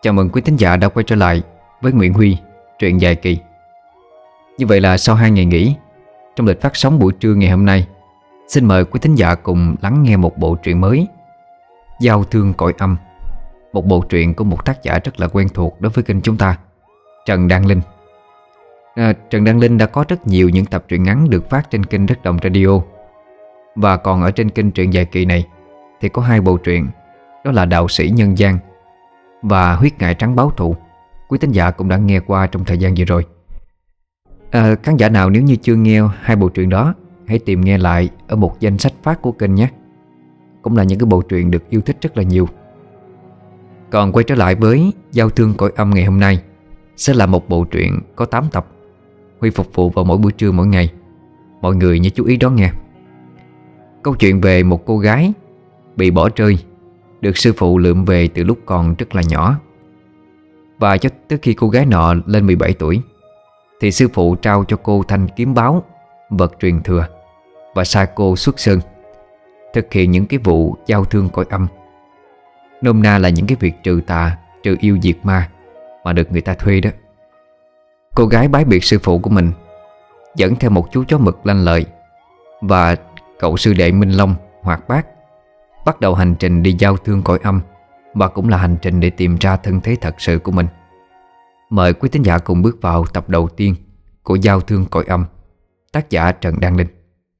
Chào mừng quý thính giả đã quay trở lại với Nguyễn Huy, truyện dài kỳ. Như vậy là sau 2 ngày nghỉ, trong lịch phát sóng buổi trưa ngày hôm nay, xin mời quý thính giả cùng lắng nghe một bộ truyện mới, Giao thương cõi âm. Một bộ truyện của một tác giả rất là quen thuộc đối với kênh chúng ta, Trần Đăng Linh. Trần Đăng Linh đã có rất nhiều những tập truyện ngắn được phát trên kênh Đất Đồng Radio. Và còn ở trên kênh truyện dài kỳ này thì có 2 bộ truyện, đó là Đạo Sĩ Nhân Gian và Huyết Ngải Trắng Báo Thù. Quý thính giả cũng đã nghe qua trong thời gian vừa rồi. Khán giả nào nếu như chưa nghe 2 bộ truyện đó, hãy tìm nghe lại ở một danh sách phát của kênh nhé. Cũng là những cái bộ truyện được yêu thích rất là nhiều. Còn quay trở lại với Giao thương cõi âm ngày hôm nay, sẽ là một bộ truyện có 8 tập, Huy phục vụ vào mỗi buổi trưa mỗi ngày. Mọi người nhớ chú ý đón nghe. Câu chuyện về một cô gái bị bỏ rơi, được sư phụ lượm về từ lúc còn rất là nhỏ. Và cho tới khi cô gái nọ lên 17 tuổi thì sư phụ trao cho cô thanh kiếm báo, vật truyền thừa, và sai cô xuất sơn thực hiện những cái vụ giao thương cõi âm. Nôm na là những cái việc trừ tà, trừ yêu diệt ma mà được người ta thuê đó. Cô gái bái biệt sư phụ của mình, dẫn theo một chú chó mực lanh lợi và cậu sư đệ Minh Long hoạt bát, bắt đầu hành trình đi giao thương cõi âm, và cũng là hành trình để tìm ra thân thế thật sự của mình. Mời quý thính giả cùng bước vào tập đầu tiên của Giao thương cõi âm, tác giả Trần Đăng Linh.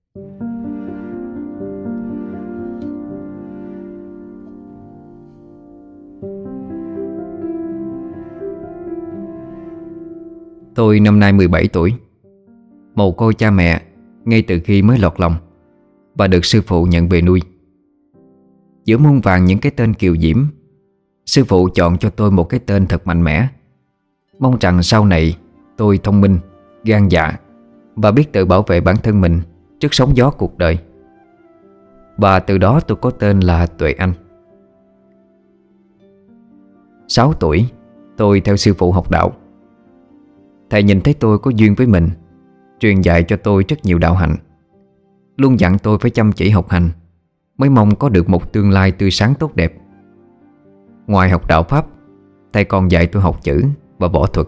Tôi năm nay 17 tuổi, mồ côi cha mẹ ngay từ khi mới lọt lòng, và được sư phụ nhận về nuôi. Giữa muôn vàn những cái tên kiều diễm, sư phụ chọn cho tôi một cái tên thật mạnh mẽ, mong rằng sau này tôi thông minh, gan dạ và biết tự bảo vệ bản thân mình trước sóng gió cuộc đời. Và từ đó tôi có tên là Tuệ Anh. 6 tuổi, tôi theo sư phụ học đạo. Thầy nhìn thấy tôi có duyên với mình, truyền dạy cho tôi rất nhiều đạo hạnh, luôn dặn tôi phải chăm chỉ học hành mới mong có được một tương lai tươi sáng tốt đẹp. Ngoài học đạo Pháp, thầy còn dạy tôi học chữ và võ thuật.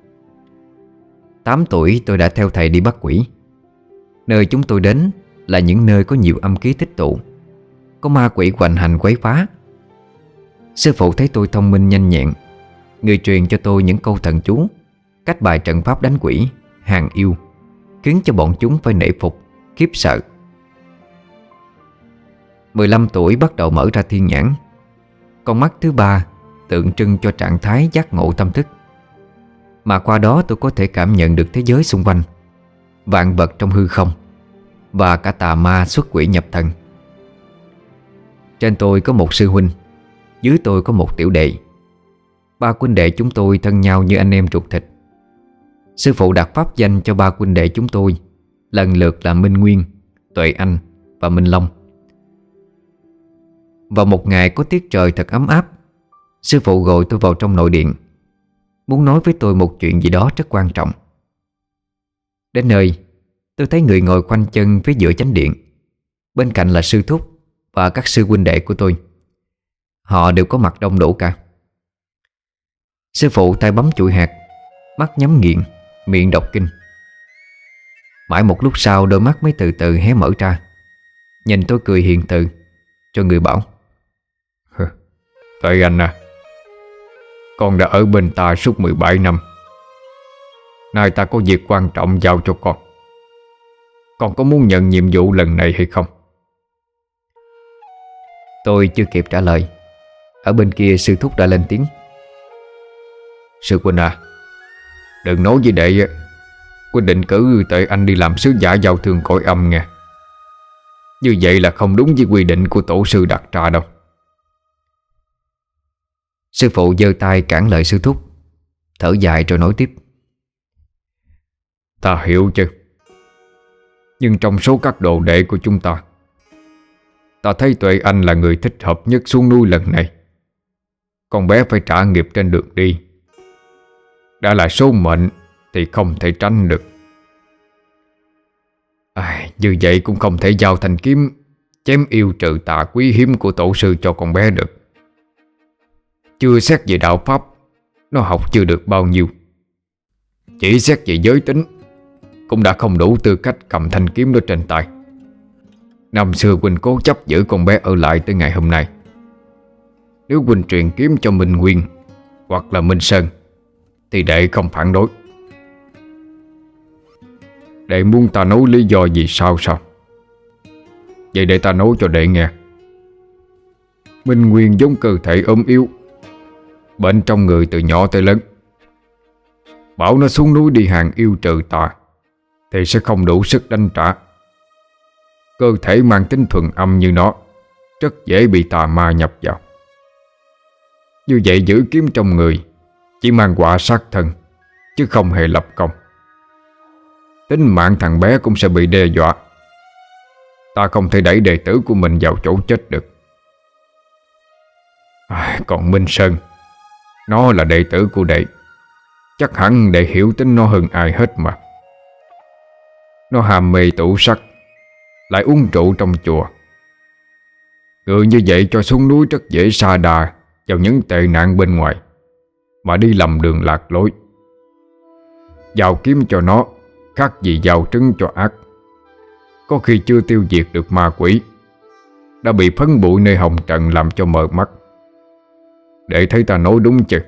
8 tuổi tôi đã theo thầy đi bắt quỷ. Nơi chúng tôi đến là những nơi có nhiều âm khí tích tụ, có ma quỷ hoành hành quấy phá. Sư phụ thấy tôi thông minh nhanh nhẹn, người truyền cho tôi những câu thần chú, cách bài trận pháp đánh quỷ, hàng yêu, khiến cho bọn chúng phải nể phục, khiếp sợ. 15 tuổi bắt đầu mở ra thiên nhãn, con mắt thứ 3 tượng trưng cho trạng thái giác ngộ tâm thức, mà qua đó tôi có thể cảm nhận được thế giới xung quanh, vạn vật trong hư không, và cả tà ma xuất quỷ nhập thần. Trên tôi có một sư huynh, dưới tôi có một tiểu đệ. 3 huynh đệ chúng tôi thân nhau như anh em ruột thịt. Sư phụ đặt pháp danh cho 3 huynh đệ chúng tôi lần lượt là Minh Nguyên, Tuệ Anh và Minh Long. Vào một ngày có tiết trời thật ấm áp, sư phụ gọi tôi vào trong nội điện, muốn nói với tôi một chuyện gì đó rất quan trọng. Đến nơi, tôi thấy người ngồi khoanh chân phía giữa chánh điện, bên cạnh là sư thúc và các sư huynh đệ của tôi. Họ đều có mặt đông đủ cả. Sư phụ tay bấm chuỗi hạt, mắt nhắm nghiền, miệng đọc kinh. Mãi một lúc sau, đôi mắt mới từ từ hé mở ra, nhìn tôi cười hiền từ, cho người bảo: Tuệ Anh à, con đã ở bên ta suốt 17 năm. Nay ta có việc quan trọng giao cho con. Con có muốn nhận nhiệm vụ lần này hay không? Tôi chưa kịp trả lời, ở bên kia sư thúc đã lên tiếng: Sư huynh à, đừng nói với đệ quyết định cử Tuệ Anh đi làm sứ giả giao thương cõi âm nghe. Như vậy là không đúng với quy định của tổ sư đặt ra đâu. Sư phụ giơ tay cản lời sư thúc, thở dài rồi nói tiếp: Ta hiểu chứ, nhưng trong số các đồ đệ của chúng ta, ta thấy Tuệ Anh là người thích hợp nhất xuống núi lần này. Con bé phải trả nghiệp trên đường đi. Đã là số mệnh thì không thể tránh được. Như vậy cũng không thể giao thanh kiếm chém yêu trừ tà quý hiếm của tổ sư cho con bé được. Chưa xét về đạo pháp Nó học chưa được bao nhiêu, chỉ xét về giới tính cũng đã không đủ tư cách cầm thanh kiếm đó trên tay. Năm xưa huynh cố chấp giữ con bé ở lại tới ngày hôm nay. Nếu huynh truyền kiếm cho Minh Nguyên hoặc là Minh Sơn thì đệ không phản đối. Đệ muốn ta nói lý do gì sao? Vậy để ta nói cho đệ nghe. Minh Nguyên giống cơ thể ốm yếu, bệnh trong người từ nhỏ tới lớn. Bảo nó xuống núi đi hàng yêu trừ tà thì sẽ không đủ sức đánh trả. Cơ thể mang tính thuần âm như nó rất dễ bị tà ma nhập vào. Như vậy giữ kiếm trong người chỉ mang quả sát thân, chứ không hề lập công. Tính mạng thằng bé cũng sẽ bị đe dọa. Ta không thể đẩy đệ tử của mình vào chỗ chết được. Còn Minh Sơn, nó là đệ tử của đệ, chắc hẳn đệ hiểu tính nó hơn ai hết mà. Nó ham mê tủ sắc, lại uống rượu trong chùa. Người như vậy cho xuống núi rất dễ sa đà vào những tệ nạn bên ngoài, mà đi lầm đường lạc lối. Giao kiếm cho nó khác gì giao trứng cho ác. Có khi chưa tiêu diệt được ma quỷ, đã bị phấn bụi nơi hồng trần làm cho mờ mắt. Để thấy ta nói đúng chứ?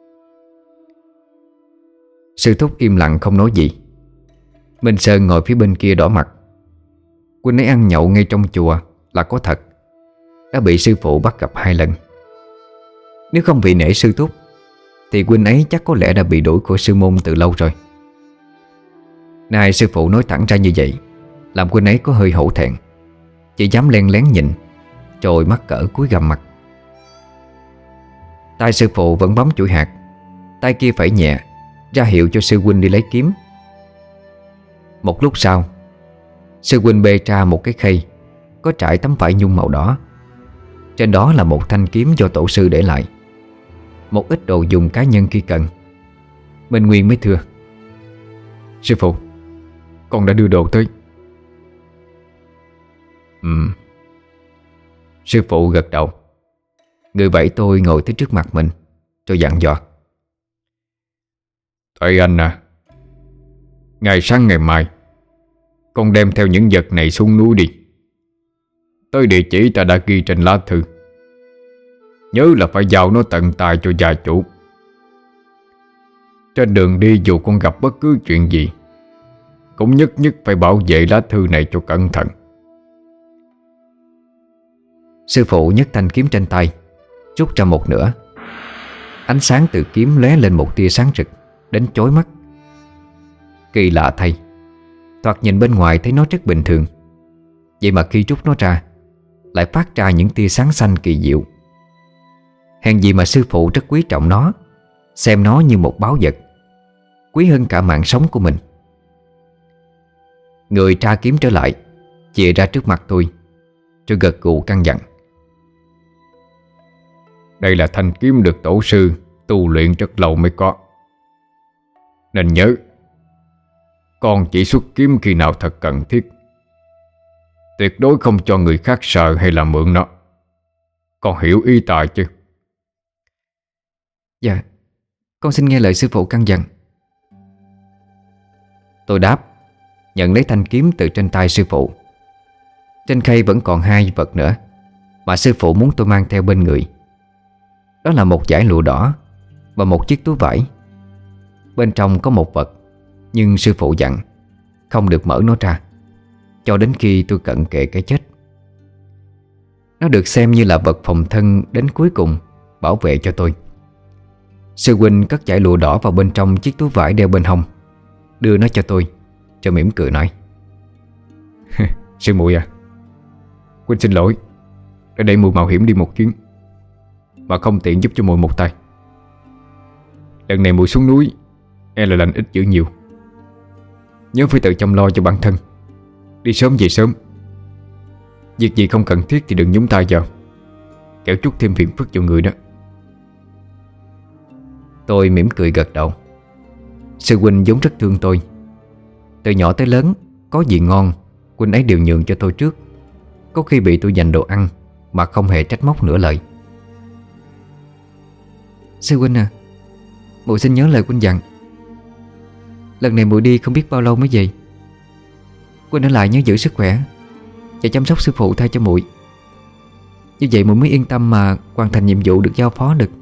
Sư thúc im lặng không nói gì. Minh Sơn ngồi phía bên kia đỏ mặt. Huynh ấy ăn nhậu ngay trong chùa là có thật, đã bị sư phụ bắt gặp 2 lần. Nếu không vì nể sư thúc thì huynh ấy chắc có lẽ đã bị đuổi khỏi sư môn từ lâu rồi. Nay sư phụ nói thẳng ra như vậy làm huynh ấy có hơi hổ thẹn, chỉ dám len lén nhìn, rồi mắc cỡ cúi gằm mặt. Tay sư phụ vẫn bấm chuỗi hạt, tay kia phẩy nhẹ ra hiệu cho sư huynh đi lấy kiếm. Một lúc sau, sư huynh bê ra một cái khay có trải tấm vải nhung màu đỏ. Trên đó là một thanh kiếm do tổ sư để lại, một ít đồ dùng cá nhân khi cần. Minh Nguyên mới thưa: Sư phụ, con đã đưa đồ tới. Sư phụ gật đầu. Người vẫy tôi ngồi tới trước mặt mình, rồi dặn dò: Tuệ Anh à, ngày sáng ngày mai con đem theo những vật này xuống núi đi. Tới địa chỉ ta đã ghi trên lá thư. Nhớ là phải giao nó tận tay cho gia chủ. Trên đường đi dù con gặp bất cứ chuyện gì, cũng nhất nhất phải bảo vệ lá thư này cho cẩn thận. Sư phụ nhấc thanh kiếm trên tay, rút ra một nửa. Ánh sáng từ kiếm lóe lên một tia sáng rực đến chói mắt. Kỳ lạ thay, thoạt nhìn bên ngoài thấy nó rất bình thường, vậy mà khi rút nó ra lại phát ra những tia sáng xanh kỳ diệu. Hèn gì mà sư phụ rất quý trọng nó, xem nó như một báu vật, quý hơn cả mạng sống của mình. Người tra kiếm trở lại, chìa ra trước mặt tôi, rồi gật gù căn dặn: Đây là thanh kiếm được tổ sư tu luyện rất lâu mới có, nên nhớ, con chỉ xuất kiếm khi nào thật cần thiết. Tuyệt đối không cho người khác sợ hay là mượn nó. Con hiểu ý ta chứ? Dạ, con xin nghe lời sư phụ căn dặn. Tôi đáp, nhận lấy thanh kiếm từ trên tay sư phụ. Trên khay vẫn còn 2 vật nữa mà sư phụ muốn tôi mang theo bên người. Đó là một dải lụa đỏ và một chiếc túi vải. Bên trong có một vật, nhưng sư phụ dặn không được mở nó ra cho đến khi tôi cận kề cái chết. Nó được xem như là vật phòng thân đến cuối cùng, bảo vệ cho tôi. Sư huynh cất dải lụa đỏ vào bên trong chiếc túi vải đeo bên hông, đưa nó cho tôi, rồi mỉm cười nói: Sư muội à, huynh xin lỗi đã để muội mạo hiểm đi một chuyến mà không tiện giúp cho muội một tay. Lần này muội xuống núi e là lành ít dữ nhiều. Nhớ phải tự chăm lo cho bản thân, đi sớm về sớm. Việc gì không cần thiết thì đừng nhúng tay vào, kẻo chút thêm phiền phức cho người đó. Tôi mỉm cười gật đầu. Sư huynh vốn rất thương tôi. Từ nhỏ tới lớn, có gì ngon huynh ấy đều nhường cho tôi trước. Có khi bị tôi dành đồ ăn mà không hề trách móc nửa lời. Sư huynh à, Muội xin nhớ lời huynh dặn. Lần này muội đi không biết bao lâu mới về. Huynh ở lại nhớ giữ sức khỏe và chăm sóc sư phụ thay cho muội. Như vậy muội mới yên tâm mà hoàn thành nhiệm vụ được giao phó được.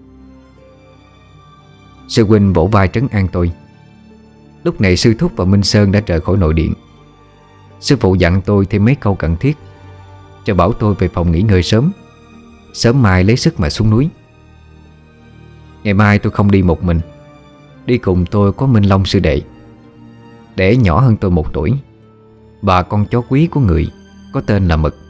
Sư huynh vỗ vai trấn an tôi. Lúc này sư thúc và Minh Sơn đã rời khỏi nội điện. Sư phụ dặn tôi thêm mấy câu cần thiết, rồi bảo tôi về phòng nghỉ ngơi sớm, sớm mai lấy sức mà xuống núi. Ngày mai tôi không đi một mình. Đi cùng tôi có Minh Long sư đệ. Đệ nhỏ hơn tôi 1 tuổi, và con chó quý của người có tên là Mực.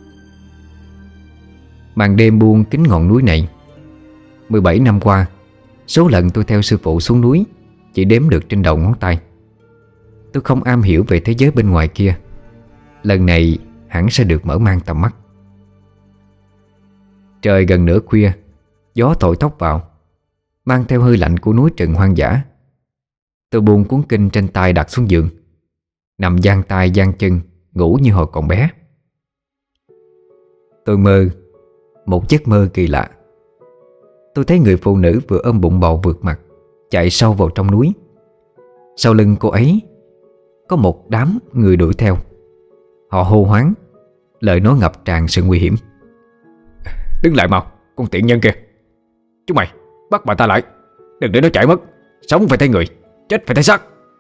Màn đêm buông kín ngọn núi này. 17 năm qua, số lần tôi theo sư phụ xuống núi chỉ đếm được trên đầu ngón tay. Tôi không am hiểu về thế giới bên ngoài kia. Lần này hẳn sẽ được mở mang tầm mắt. Trời gần nửa khuya, gió thổi thốc vào, mang theo hơi lạnh của núi rừng hoang dã. Tôi buông cuốn kinh trên tay đặt xuống giường, nằm dang tay dang chân, ngủ như hồi còn bé. Tôi mơ một giấc mơ kỳ lạ. Tôi thấy người phụ nữ vừa ôm bụng bầu vượt mặt chạy sâu vào trong núi. Sau lưng cô ấy có một đám người đuổi theo. Họ hô hoáng, lời nói ngập tràn sự nguy hiểm. Đứng lại mau, con tiện nhân kia. Chúng mày bắt bà ta lại, đừng để nó chạy mất. Sống phải thấy người, chết phải thấy xác.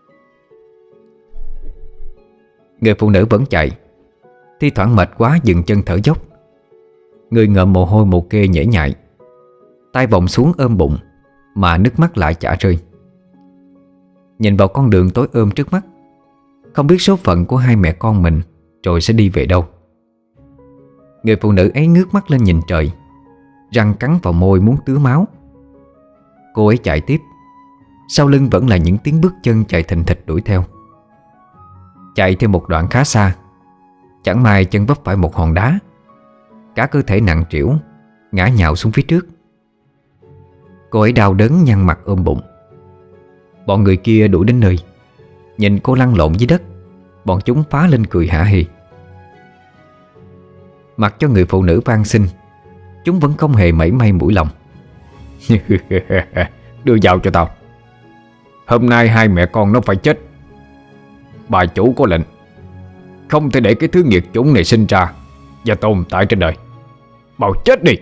Người phụ nữ vẫn chạy, thi thoảng mệt quá dừng chân thở dốc. Người ngợm mồ hôi mồ kê nhễ nhại, tay vòng xuống ôm bụng, mà nước mắt lại chả rơi. Nhìn vào con đường tối ôm trước mắt, không biết số phận của hai mẹ con mình rồi sẽ đi về đâu. Người phụ nữ ấy ngước mắt lên nhìn trời, răng cắn vào môi muốn tứa máu. Cô ấy chạy tiếp, sau lưng vẫn là những tiếng bước chân chạy thình thịch đuổi theo. Chạy thêm một đoạn khá xa, chẳng may chân vấp phải một hòn đá, cả cơ thể nặng trĩu ngã nhào xuống phía trước. Cô ấy đau đớn nhăn mặt ôm bụng. Bọn người kia đuổi đến nơi, nhìn cô lăn lộn dưới đất, bọn chúng phá lên cười hả hê. Mặc cho người phụ nữ van xin, chúng vẫn không hề mảy may mũi lòng. Đưa vào cho tao. Hôm nay hai mẹ con nó phải chết. Bà chủ có lệnh, không thể để cái thứ nghiệt chủng này sinh ra và tồn tại trên đời. Bảo chết đi.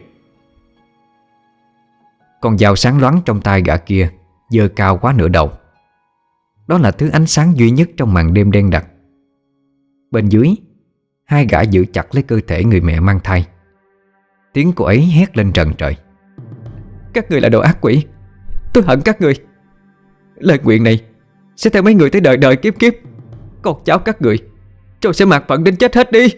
Con dao sáng loáng trong tay gã kia giơ cao quá nửa đầu. Đó là thứ ánh sáng duy nhất trong màn đêm đen đặc. Bên dưới, hai gã giữ chặt lấy cơ thể người mẹ mang thai. Tiếng cô ấy hét lên trần trời. Các người là đồ ác quỷ, tôi hận các người. Lời nguyện này sẽ theo mấy người tới đời đời kiếp kiếp. Con cháu các người rồi sẽ mạt phận đến chết hết đi.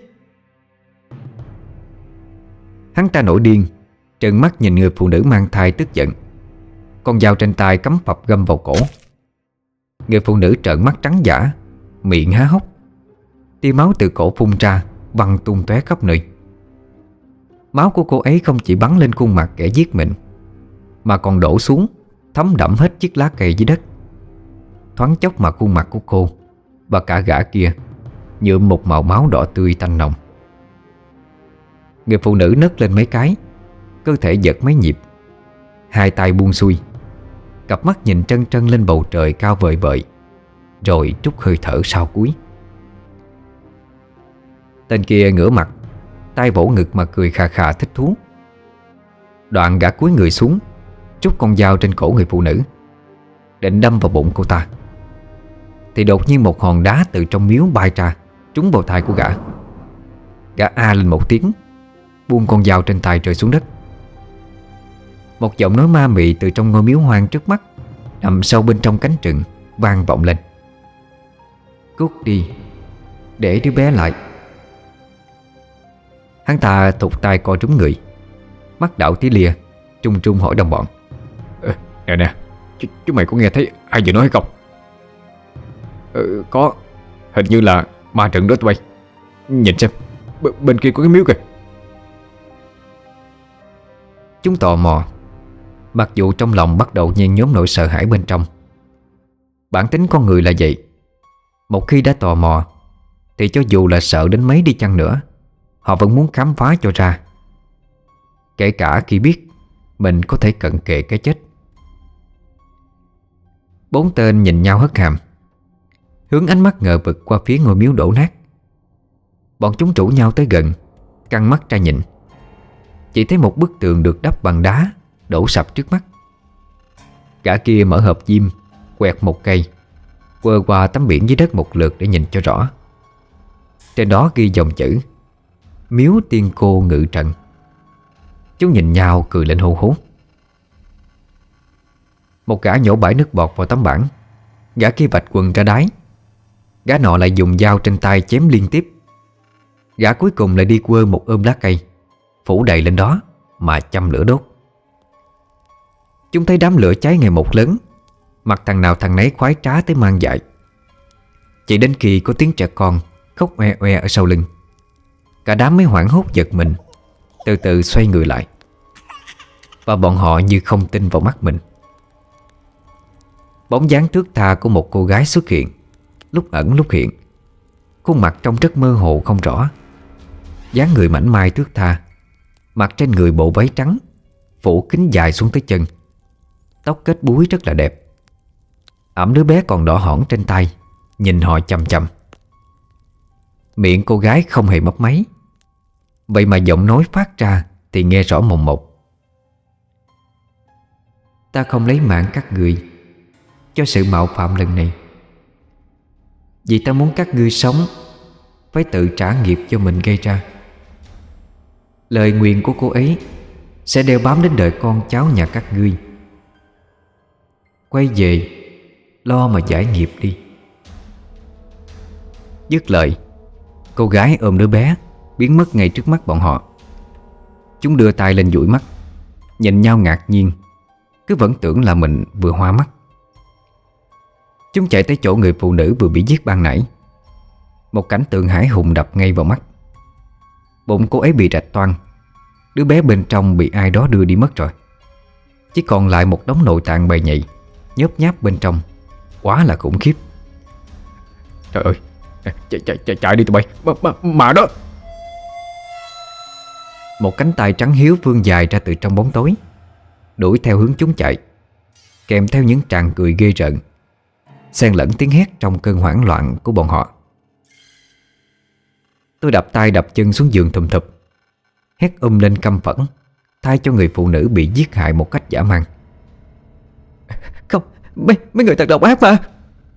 Hắn ta nổi điên, trợn mắt nhìn người phụ nữ mang thai tức giận. Con dao trên tay cắm phập găm vào cổ. Người phụ nữ trợn mắt trắng dã, miệng há hốc. Tia máu từ cổ phun ra, văng tung tóe khắp nơi. Máu của cô ấy không chỉ bắn lên khuôn mặt kẻ giết mình, mà còn đổ xuống, thấm đẫm hết chiếc lá cây dưới đất. Thoáng chốc mà khuôn mặt của cô và cả gã kia nhuộm một màu máu đỏ tươi tanh nồng. Người phụ nữ nấc lên mấy cái, cơ thể giật mấy nhịp, hai tay buông xuôi, cặp mắt nhìn trân trân lên bầu trời cao vời vợi, rồi trút hơi thở sau cuối. Tên kia ngửa mặt, tay vỗ ngực mà cười khà khà thích thú. Đoạn gã cúi người xuống, trút con dao trên cổ người phụ nữ, định đâm vào bụng cô ta. Thì đột nhiên một hòn đá từ trong miếu bay ra, trúng vào tai của gã. Gã a lên một tiếng, buông con dao trên tay rơi xuống đất. Một giọng nói ma mị từ trong ngôi miếu hoang trước mắt, nằm sâu bên trong cánh rừng, vang vọng lên. Cút đi, để đứa bé lại. Hắn ta thụt tay coi trúng người, mắt đảo tí lìa, trung trung hỏi đồng bọn. Nè nè, chúng mày có nghe thấy ai vừa nói hay không? Có, hình như là ma trận đó tụi bay. Nhìn xem, bên kia có cái miếu kìa. Chúng tò mò, mặc dù trong lòng bắt đầu nhen nhóm nỗi sợ hãi bên trong. Bản tính con người là vậy. Một khi đã tò mò thì cho dù là sợ đến mấy đi chăng nữa, họ vẫn muốn khám phá cho ra, kể cả khi biết mình có thể cận kề cái chết. Bốn tên nhìn nhau hất hàm, hướng ánh mắt ngờ vực qua phía ngôi miếu đổ nát. Bọn chúng rủ nhau tới gần, căng mắt ra nhìn. Chỉ thấy một bức tường được đắp bằng đá đổ sập trước mắt. Gã kia mở hộp diêm, quẹt một cây, quơ qua tấm biển dưới đất một lượt để nhìn cho rõ. Trên đó ghi dòng chữ: Miếu Tiên Cô Ngự Trận. Chúng nhìn nhau cười lên hô hố. Một gã nhổ bãi nước bọt vào tấm bảng. Gã kia vạch quần ra đáy. Gã nọ lại dùng dao trên tay chém liên tiếp. Gã cuối cùng lại đi quơ một ôm lá cây, phủ đầy lên đó mà châm lửa đốt. Chúng thấy đám lửa cháy ngày một lớn, mặt thằng nào thằng nấy khoái trá tới mang dại. Chỉ đến khi có tiếng trẻ con khóc oe oe ở sau lưng, cả đám mới hoảng hốt giật mình, từ từ xoay người lại. Và bọn họ như không tin vào mắt mình. Bóng dáng thướt tha của một cô gái xuất hiện, lúc ẩn lúc hiện. Khuôn mặt trông rất mơ hồ không rõ. Dáng người mảnh mai thướt tha, mặc trên người bộ váy trắng phủ kín dài xuống tới chân, tóc kết búi rất là đẹp. Ẵm đứa bé còn đỏ hỏn trên tay, nhìn họ chằm chằm. Miệng cô gái không hề mấp máy, vậy mà giọng nói phát ra thì nghe rõ mồn một. Ta không lấy mạng các người cho sự mạo phạm lần này, vì ta muốn các ngươi sống phải tự trả nghiệp cho mình gây ra. Lời nguyền của cô ấy sẽ đeo bám đến đời con cháu nhà các ngươi. Quay về lo mà giải nghiệp đi. Dứt lời, cô gái ôm đứa bé biến mất ngay trước mắt bọn họ. Chúng đưa tay lên dụi mắt, nhìn nhau ngạc nhiên, cứ vẫn tưởng là mình vừa hoa mắt. Chúng chạy tới chỗ người phụ nữ vừa bị giết ban nãy. Một cảnh tượng hãi hùng đập ngay vào mắt. Bụng cô ấy bị rạch toang, đứa bé bên trong bị ai đó đưa đi mất rồi. Chỉ còn lại một đống nội tạng bầy nhầy nhớp nháp bên trong. Quá là khủng khiếp. Trời ơi, chạy đi tụi bay, mà đó. Một cánh tay trắng hiếu vươn dài ra từ trong bóng tối, đuổi theo hướng chúng chạy, kèm theo những tràng cười ghê rợn, xen lẫn tiếng hét trong cơn hoảng loạn của bọn họ. Tôi đập tay đập chân xuống giường thùm thụp, hét lên căm phẫn, thay cho người phụ nữ bị giết hại một cách dã man. Không, mấy người thật độc ác mà.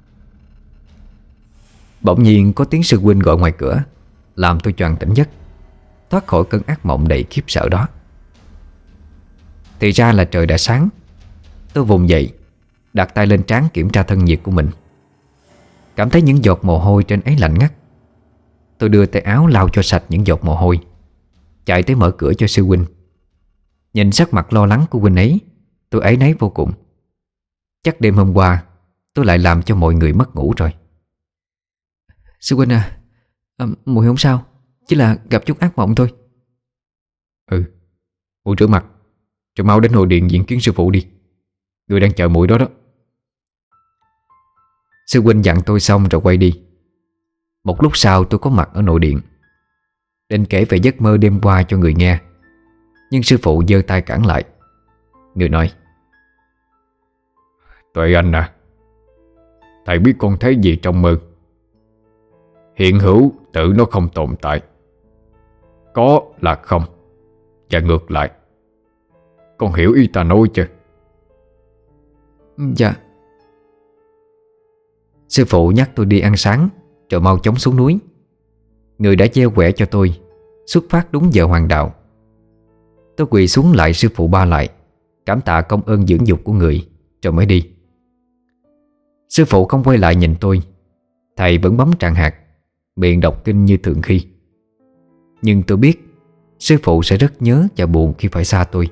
Bỗng nhiên có tiếng sư huynh gọi ngoài cửa, làm tôi choàng tỉnh giấc, thoát khỏi cơn ác mộng đầy khiếp sợ đó. Thì ra là trời đã sáng. Tôi vùng dậy, đặt tay lên trán kiểm tra thân nhiệt của mình. Cảm thấy những giọt mồ hôi trên ấy lạnh ngắt. Tôi đưa tay áo lau cho sạch những giọt mồ hôi, chạy tới mở cửa cho sư huynh. Nhìn sắc mặt lo lắng của huynh ấy, tôi áy náy vô cùng. Chắc đêm hôm qua tôi lại làm cho mọi người mất ngủ rồi. Sư huynh à, muội không sao, chỉ là gặp chút ác mộng thôi. Muội rửa mặt rồi mau đến nội điện diện kiến sư phụ đi. Người đang chờ muội đó đó. Sư huynh dặn tôi xong rồi quay đi. Một lúc sau tôi có mặt ở nội điện, định kể về giấc mơ đêm qua cho người nghe, nhưng sư phụ giơ tay cản lại. Người nói: Tuệ Anh à, thầy biết con thấy gì trong mơ. Hiện hữu tự nó không tồn tại, có là không, và ngược lại. Con hiểu ý ta nói chưa? Dạ. Sư phụ nhắc tôi đi ăn sáng rồi mau chóng xuống núi. Người đã gieo quẻ cho tôi xuất phát đúng giờ hoàng đạo. Tôi quỳ xuống lại sư phụ ba lại, cảm tạ công ơn dưỡng dục của người, rồi mới đi. Sư phụ không quay lại nhìn tôi. Thầy vẫn bấm tràng hạt, miệng đọc kinh như thường khi. Nhưng tôi biết sư phụ sẽ rất nhớ và buồn khi phải xa tôi.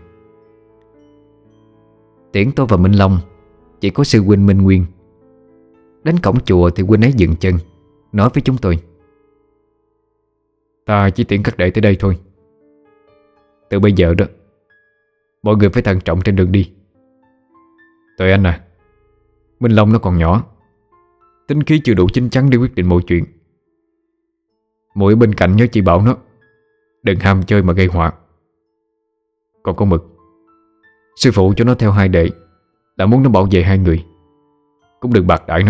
Tiễn tôi và Minh Long, chỉ có sư huynh Minh Nguyên. Đến cổng chùa thì huynh ấy dừng chân, nói với chúng tôi: Ta chỉ tiễn các đệ tới đây thôi. Từ bây giờ đó, mọi người phải thận trọng trên đường đi. Tuệ Anh à, Minh Long nó còn nhỏ, tính khí chưa đủ chín chắn để quyết định mọi chuyện. Muội ở bên cạnh nhớ chỉ bảo nó đừng ham chơi mà gây họa. Còn con Mực, sư phụ cho nó theo hai đệ là muốn nó bảo vệ hai người, cũng đừng bạc đãi nó.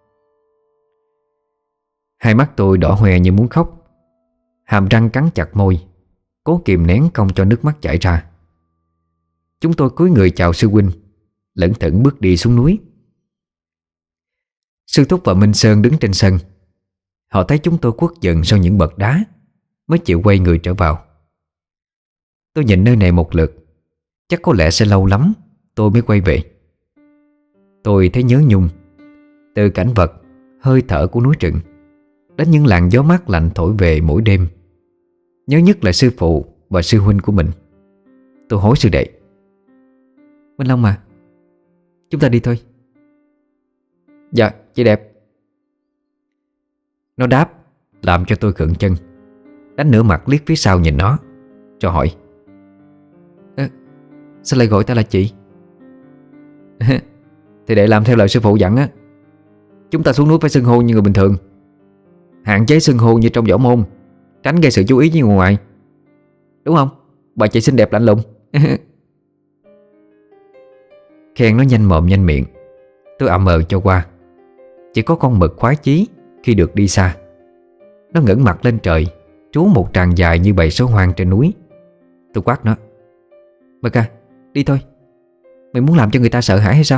Hai mắt tôi đỏ hoe như muốn khóc, hàm răng cắn chặt môi, cố kìm nén không cho nước mắt chảy ra. Chúng tôi cúi người chào sư huynh, lững thững bước đi xuống núi. Sư Thúc và Minh Sơn đứng trên sân. Họ thấy chúng tôi quất giận sau những bậc đá, mới chịu quay người trở vào. Tôi nhìn nơi này một lượt, chắc có lẽ sẽ lâu lắm tôi mới quay về. Tôi thấy nhớ nhung, từ cảnh vật, hơi thở của núi rừng đến những làn gió mát lạnh thổi về mỗi đêm. Nhớ nhất là sư phụ và sư huynh của mình. Tôi hối sư đệ: Minh Long à, chúng ta đi thôi. Dạ chị đẹp. Nó đáp làm cho tôi khựng chân, đánh nửa mặt liếc phía sau nhìn nó, cho hỏi: Sao lại gọi ta là chị? Thì để làm theo lời sư phụ dặn á, chúng ta xuống núi phải xưng hô như người bình thường, hạn chế xưng hô như trong võ môn, tránh gây sự chú ý với người ngoài. Đúng không, bà chị xinh đẹp lạnh lùng? Khen nó nhanh mồm nhanh miệng, tôi ậm cho qua. Chỉ có con mực khoái chí khi được đi xa. Nó ngẩng mặt lên trời, trú một tràng dài như bầy sói hoang trên núi. Tôi quát nó: Mực à, đi thôi. Mày muốn làm cho người ta sợ hãi hay sao?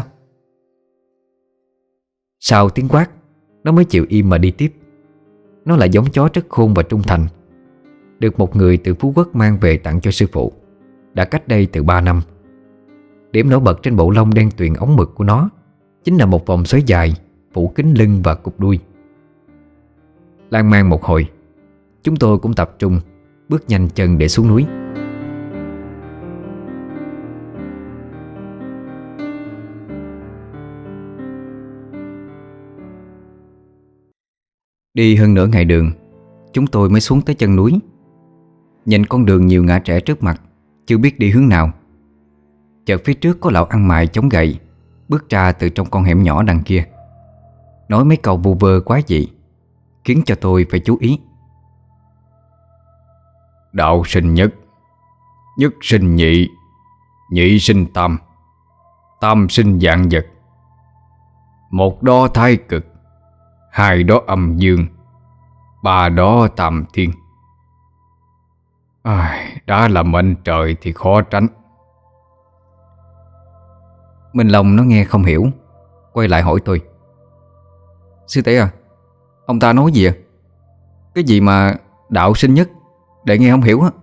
Sau tiếng quát, nó mới chịu im mà đi tiếp. Nó là giống chó rất khôn và trung thành, được một người từ Phú Quốc mang về tặng cho sư phụ, đã cách đây từ 3 năm. Điểm nổi bật trên bộ lông đen tuyền ống mực của nó chính là một vòng xoáy dài phủ kín lưng và cục đuôi. Lan man một hồi, chúng tôi cũng tập trung bước nhanh chân để xuống núi. Đi hơn nửa ngày đường, chúng tôi mới xuống tới chân núi. Nhìn con đường nhiều ngã rẽ trước mặt, chưa biết đi hướng nào. Chợt phía trước có lão ăn mày chống gậy bước ra từ trong con hẻm nhỏ đằng kia, nói mấy câu vu vơ quá dị, khiến cho tôi phải chú ý. Đạo sinh nhất, nhất sinh nhị, nhị sinh tam, tam sinh vạn vật. Một đó thái cực, hai đó âm dương, ba đó tam thiên. Đã là mệnh trời thì khó tránh. Minh Long nó nghe không hiểu, quay lại hỏi tôi: Sư tỷ à, ông ta nói gì à? Cái gì mà đạo sinh nhất, để nghe không hiểu á.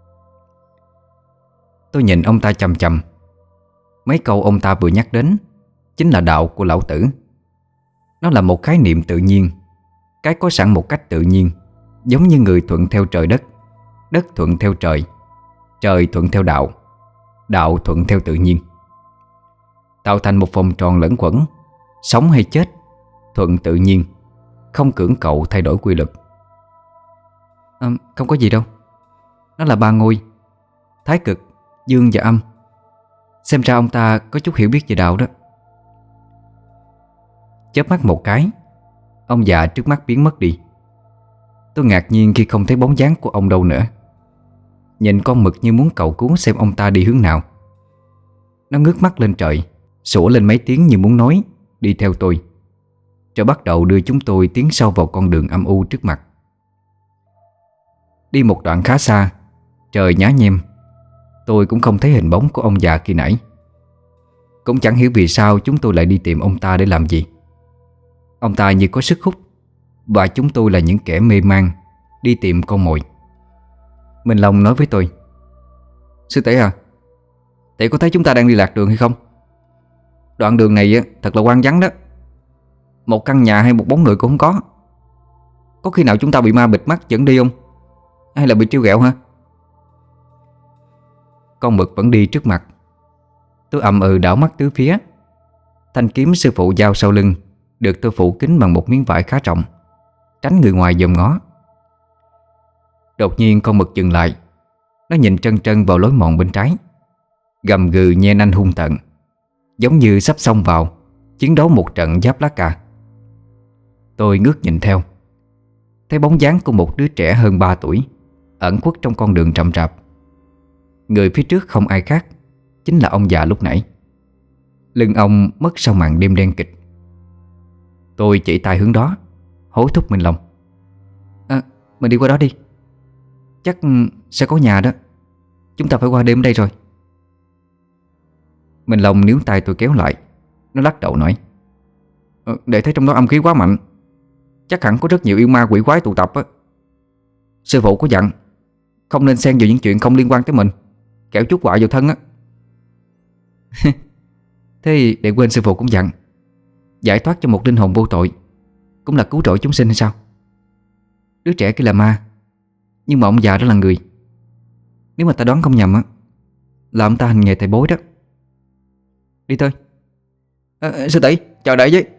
Tôi nhìn ông ta chằm chằm. Mấy câu ông ta vừa nhắc đến chính là đạo của lão tử. Nó là một khái niệm tự nhiên, cái có sẵn một cách tự nhiên, giống như người thuận theo trời đất, đất thuận theo trời, trời thuận theo đạo, đạo thuận theo tự nhiên, tạo thành một vòng tròn lẫn quẩn. Sống hay chết thuận tự nhiên, không cưỡng cầu thay đổi quy luật. Không có gì đâu. Nó là ba ngôi: thái cực, dương và âm. Xem ra ông ta có chút hiểu biết về đạo đó. Chớp mắt một cái, ông già trước mắt biến mất đi. Tôi ngạc nhiên khi không thấy bóng dáng của ông đâu nữa. Nhìn con mực như muốn cầu cứu xem ông ta đi hướng nào. Nó ngước mắt lên trời, sủa lên mấy tiếng như muốn nói đi theo tôi, rồi bắt đầu đưa chúng tôi tiến sâu vào con đường âm u trước mặt. Đi một đoạn khá xa, trời nhá nhem, tôi cũng không thấy hình bóng của ông già khi nãy. Cũng chẳng hiểu vì sao chúng tôi lại đi tìm ông ta để làm gì. Ông ta như có sức hút, và chúng tôi là những kẻ mê man đi tìm con mồi. Minh Long nói với tôi: Sư tỷ à, tỷ có thấy chúng ta đang đi lạc đường hay không? Đoạn đường này thật là hoang vắng đó. Một căn nhà hay một bóng người cũng không có. Có khi nào chúng ta bị ma bịt mắt dẫn đi không? Hay là bị trêu ghẹo hả? Con mực vẫn đi trước mặt. Tôi đảo mắt tứ phía. Thanh kiếm sư phụ giao sau lưng được tôi phủ kín bằng một miếng vải khá rộng, tránh người ngoài dòm ngó. Đột nhiên con mực dừng lại. Nó nhìn trân trân vào lối mòn bên trái, gầm gừ nhe nanh hung tợn, giống như sắp xông vào chiến đấu một trận giáp lá cà. Tôi ngước nhìn theo, thấy bóng dáng của một đứa trẻ hơn 3 tuổi ẩn khuất trong con đường rậm rạp. Người phía trước không ai khác, chính là ông già lúc nãy. Lưng ông mất sau màn đêm đen kịch. Tôi chỉ tay hướng đó, hối thúc Minh Long. Mình đi qua đó đi. Chắc sẽ có nhà đó. Chúng ta phải qua đêm ở đây rồi. Minh Long níu tay tôi kéo lại. Nó lắc đầu nói: Để thấy trong đó âm khí quá mạnh, chắc hẳn có rất nhiều yêu ma quỷ quái tụ tập á. Sư phụ có dặn không nên xen vào những chuyện không liên quan tới mình, kẻo chuốc họa vào thân á. Thế để quên sư phụ cũng dặn giải thoát cho một linh hồn vô tội cũng là cứu rỗi chúng sinh hay sao? Đứa trẻ kia là ma, nhưng mà ông già đó là người. Nếu mà ta đoán không nhầm á, là ông ta hành nghề thầy bói đó. Đi thôi. Sư tỷ, chờ đợi với.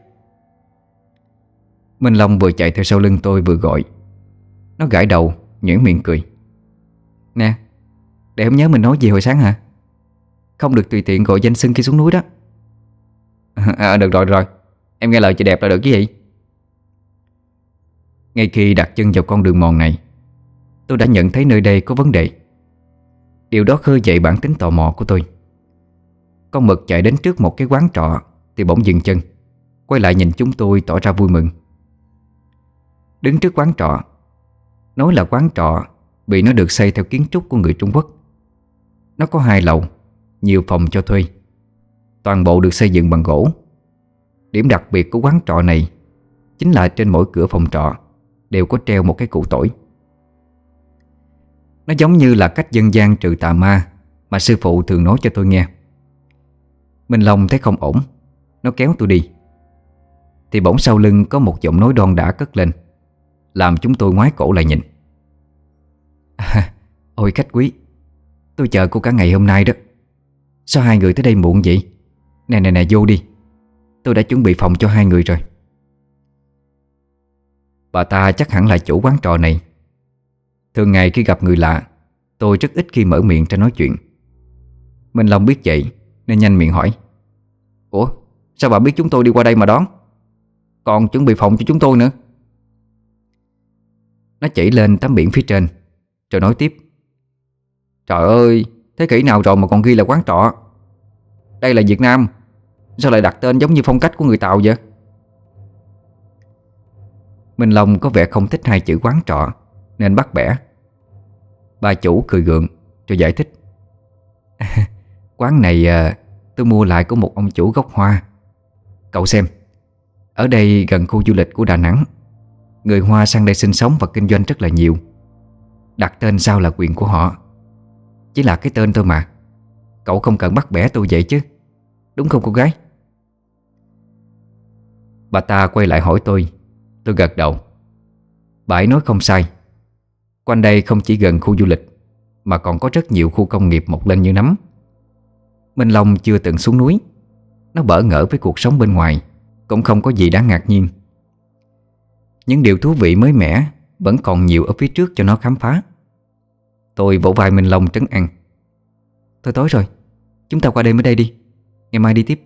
Minh Long vừa chạy theo sau lưng tôi vừa gọi. Nó gãi đầu, nhuyễn miệng cười. Nè, để em nhớ mình nói gì hồi sáng hả? Không được tùy tiện gọi danh xưng khi xuống núi đó. Được rồi. Em nghe lời chị đẹp là được chứ gì. Ngay khi đặt chân vào con đường mòn này, tôi đã nhận thấy nơi đây có vấn đề. Điều đó khơi dậy bản tính tò mò của tôi. Con mực chạy đến trước một cái quán trọ thì bỗng dừng chân, quay lại nhìn chúng tôi tỏ ra vui mừng. Đứng trước quán trọ, nói là quán trọ vì nó được xây theo kiến trúc của người Trung Quốc. Nó có 2 lầu, nhiều phòng cho thuê, toàn bộ được xây dựng bằng gỗ. Điểm đặc biệt của quán trọ này chính là trên mỗi cửa phòng trọ đều có treo một cái củ tỏi. Nó giống như là cách dân gian trừ tà ma mà sư phụ thường nói cho tôi nghe. Minh Long thấy không ổn, nó kéo tôi đi. Thì bỗng sau lưng có một giọng nói đon đả cất lên, làm chúng tôi ngoái cổ lại nhìn. Ôi khách quý, tôi chờ cô cả ngày hôm nay đó. Sao 2 người tới đây muộn vậy? Nè vô đi, tôi đã chuẩn bị phòng cho 2 người rồi. Bà ta chắc hẳn là chủ quán trọ này. Thường ngày khi gặp người lạ, tôi rất ít khi mở miệng ra nói chuyện. Minh Long biết vậy nên nhanh miệng hỏi: Ủa, sao bà biết chúng tôi đi qua đây mà đón? Còn chuẩn bị phòng cho chúng tôi nữa. Nó chỉ lên tấm biển phía trên rồi nói tiếp: Trời ơi, thế kỷ nào rồi mà còn ghi là quán trọ? Đây là Việt Nam, sao lại đặt tên giống như phong cách của người Tàu vậy? Minh Long có vẻ không thích 2 chữ quán trọ nên bắt bẻ. Bà chủ cười gượng rồi giải thích: Quán này tôi mua lại của một ông chủ gốc Hoa. Cậu xem, ở đây gần khu du lịch của Đà Nẵng, người Hoa sang đây sinh sống và kinh doanh rất là nhiều. Đặt tên sao là quyền của họ, chỉ là cái tên thôi mà. Cậu không cần bắt bẻ tôi vậy chứ, đúng không cô gái? Bà ta quay lại hỏi tôi gật đầu. Bà ấy nói không sai. Quanh đây không chỉ gần khu du lịch mà còn có rất nhiều khu công nghiệp mọc lên như nấm. Minh Long chưa từng xuống núi, nó bỡ ngỡ với cuộc sống bên ngoài, cũng không có gì đáng ngạc nhiên. Những điều thú vị mới mẻ vẫn còn nhiều ở phía trước cho nó khám phá. Tôi vỗ vai Minh Long trấn an: Thôi tối rồi, chúng ta qua đêm ở đây đi, ngày mai đi tiếp.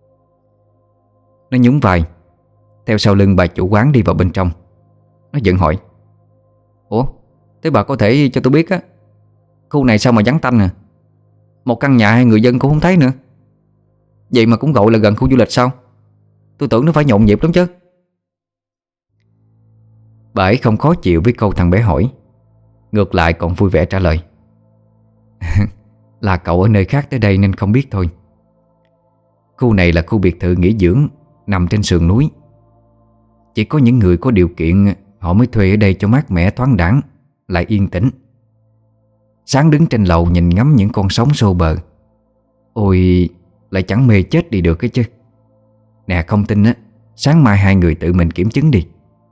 Nó nhún vai, theo sau lưng bà chủ quán đi vào bên trong. Nó vẫn hỏi: Ủa, thế bà có thể cho tôi biết á, khu này sao mà vắng tanh à? Một căn nhà hay người dân cũng không thấy nữa. Vậy mà cũng gọi là gần khu du lịch sao? Tôi tưởng nó phải nhộn nhịp lắm chứ. Bà ấy không khó chịu với câu thằng bé hỏi, ngược lại còn vui vẻ trả lời: Là cậu ở nơi khác tới đây nên không biết thôi. Khu này là khu biệt thự nghỉ dưỡng nằm trên sườn núi. Chỉ có những người có điều kiện họ mới thuê ở đây cho mát mẻ thoáng đãng, lại yên tĩnh. Sáng đứng trên lầu nhìn ngắm những con sóng xô bờ, ôi, lại chẳng mê chết đi được cái chứ. Nè, không tin á, sáng mai 2 người tự mình kiểm chứng đi.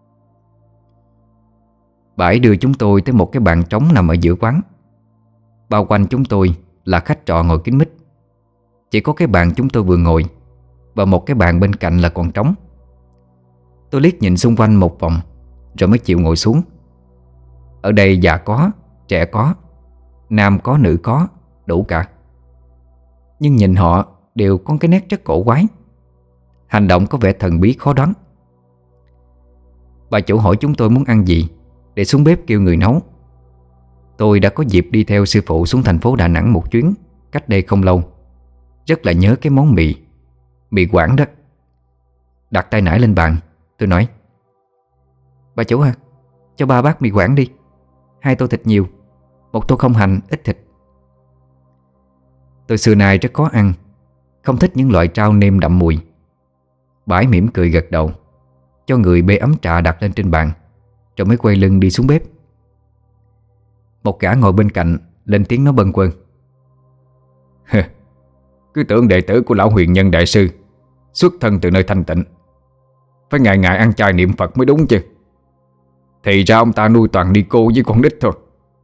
Bà ấy đưa chúng tôi tới một cái bàn trống nằm ở giữa quán. Bao quanh chúng tôi là khách trọ ngồi kín mít. Chỉ có cái bàn chúng tôi vừa ngồi và một cái bàn bên cạnh là còn trống. Tôi liếc nhìn xung quanh một vòng rồi mới chịu ngồi xuống. Ở đây già có, trẻ có, nam có, nữ có, đủ cả. Nhưng nhìn họ đều có cái nét rất cổ quái. Hành động có vẻ thần bí khó đoán. Bà chủ hỏi chúng tôi muốn ăn gì để xuống bếp kêu người nấu. Tôi đã có dịp đi theo sư phụ xuống thành phố Đà Nẵng một chuyến cách đây không lâu. Rất là nhớ cái món mì Quảng đó. Đặt tay nải lên bàn, Tôi nói: "Bà chủ à, cho 3 bát mì Quảng đi, 2 tô thịt nhiều, 1 tô không hành ít thịt." Tôi xưa nay rất có ăn, không thích những loại rau nêm đậm mùi. Bà ấy mỉm cười gật đầu, cho người bê ấm trà đặt lên trên bàn, rồi mới quay lưng đi xuống bếp. Một gã ngồi bên cạnh lên tiếng nói bâng quơ: Cứ tưởng đệ tử của lão huyền nhân đại sư xuất thân từ nơi thanh tịnh, phải ngày ngày ăn chay niệm Phật mới đúng chứ. Thì ra ông ta nuôi toàn ni cô với con nít thôi.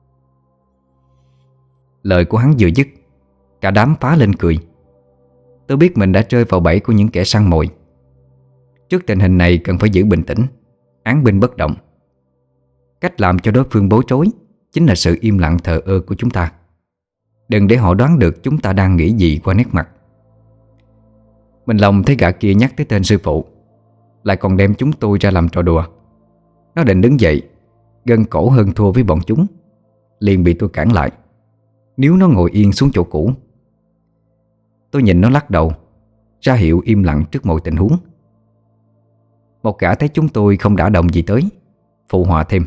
Lời của hắn vừa dứt, cả đám phá lên cười. Tôi biết mình đã rơi vào bẫy của những kẻ săn mồi. Trước tình hình này cần phải giữ bình tĩnh, án binh bất động. Cách làm cho đối phương bối rối chính là sự im lặng thờ ơ của chúng ta. Đừng để họ đoán được chúng ta đang nghĩ gì qua nét mặt. Mình lòng thấy gã kia nhắc tới tên sư phụ, lại còn đem chúng tôi ra làm trò đùa. Nó định đứng dậy, gân cổ hơn thua với bọn chúng, liền bị tôi cản lại, níu nó ngồi yên xuống chỗ cũ. Tôi nhìn nó lắc đầu, ra hiệu im lặng trước mọi tình huống. Một gã thấy chúng tôi không đả động gì tới, phụ họa thêm: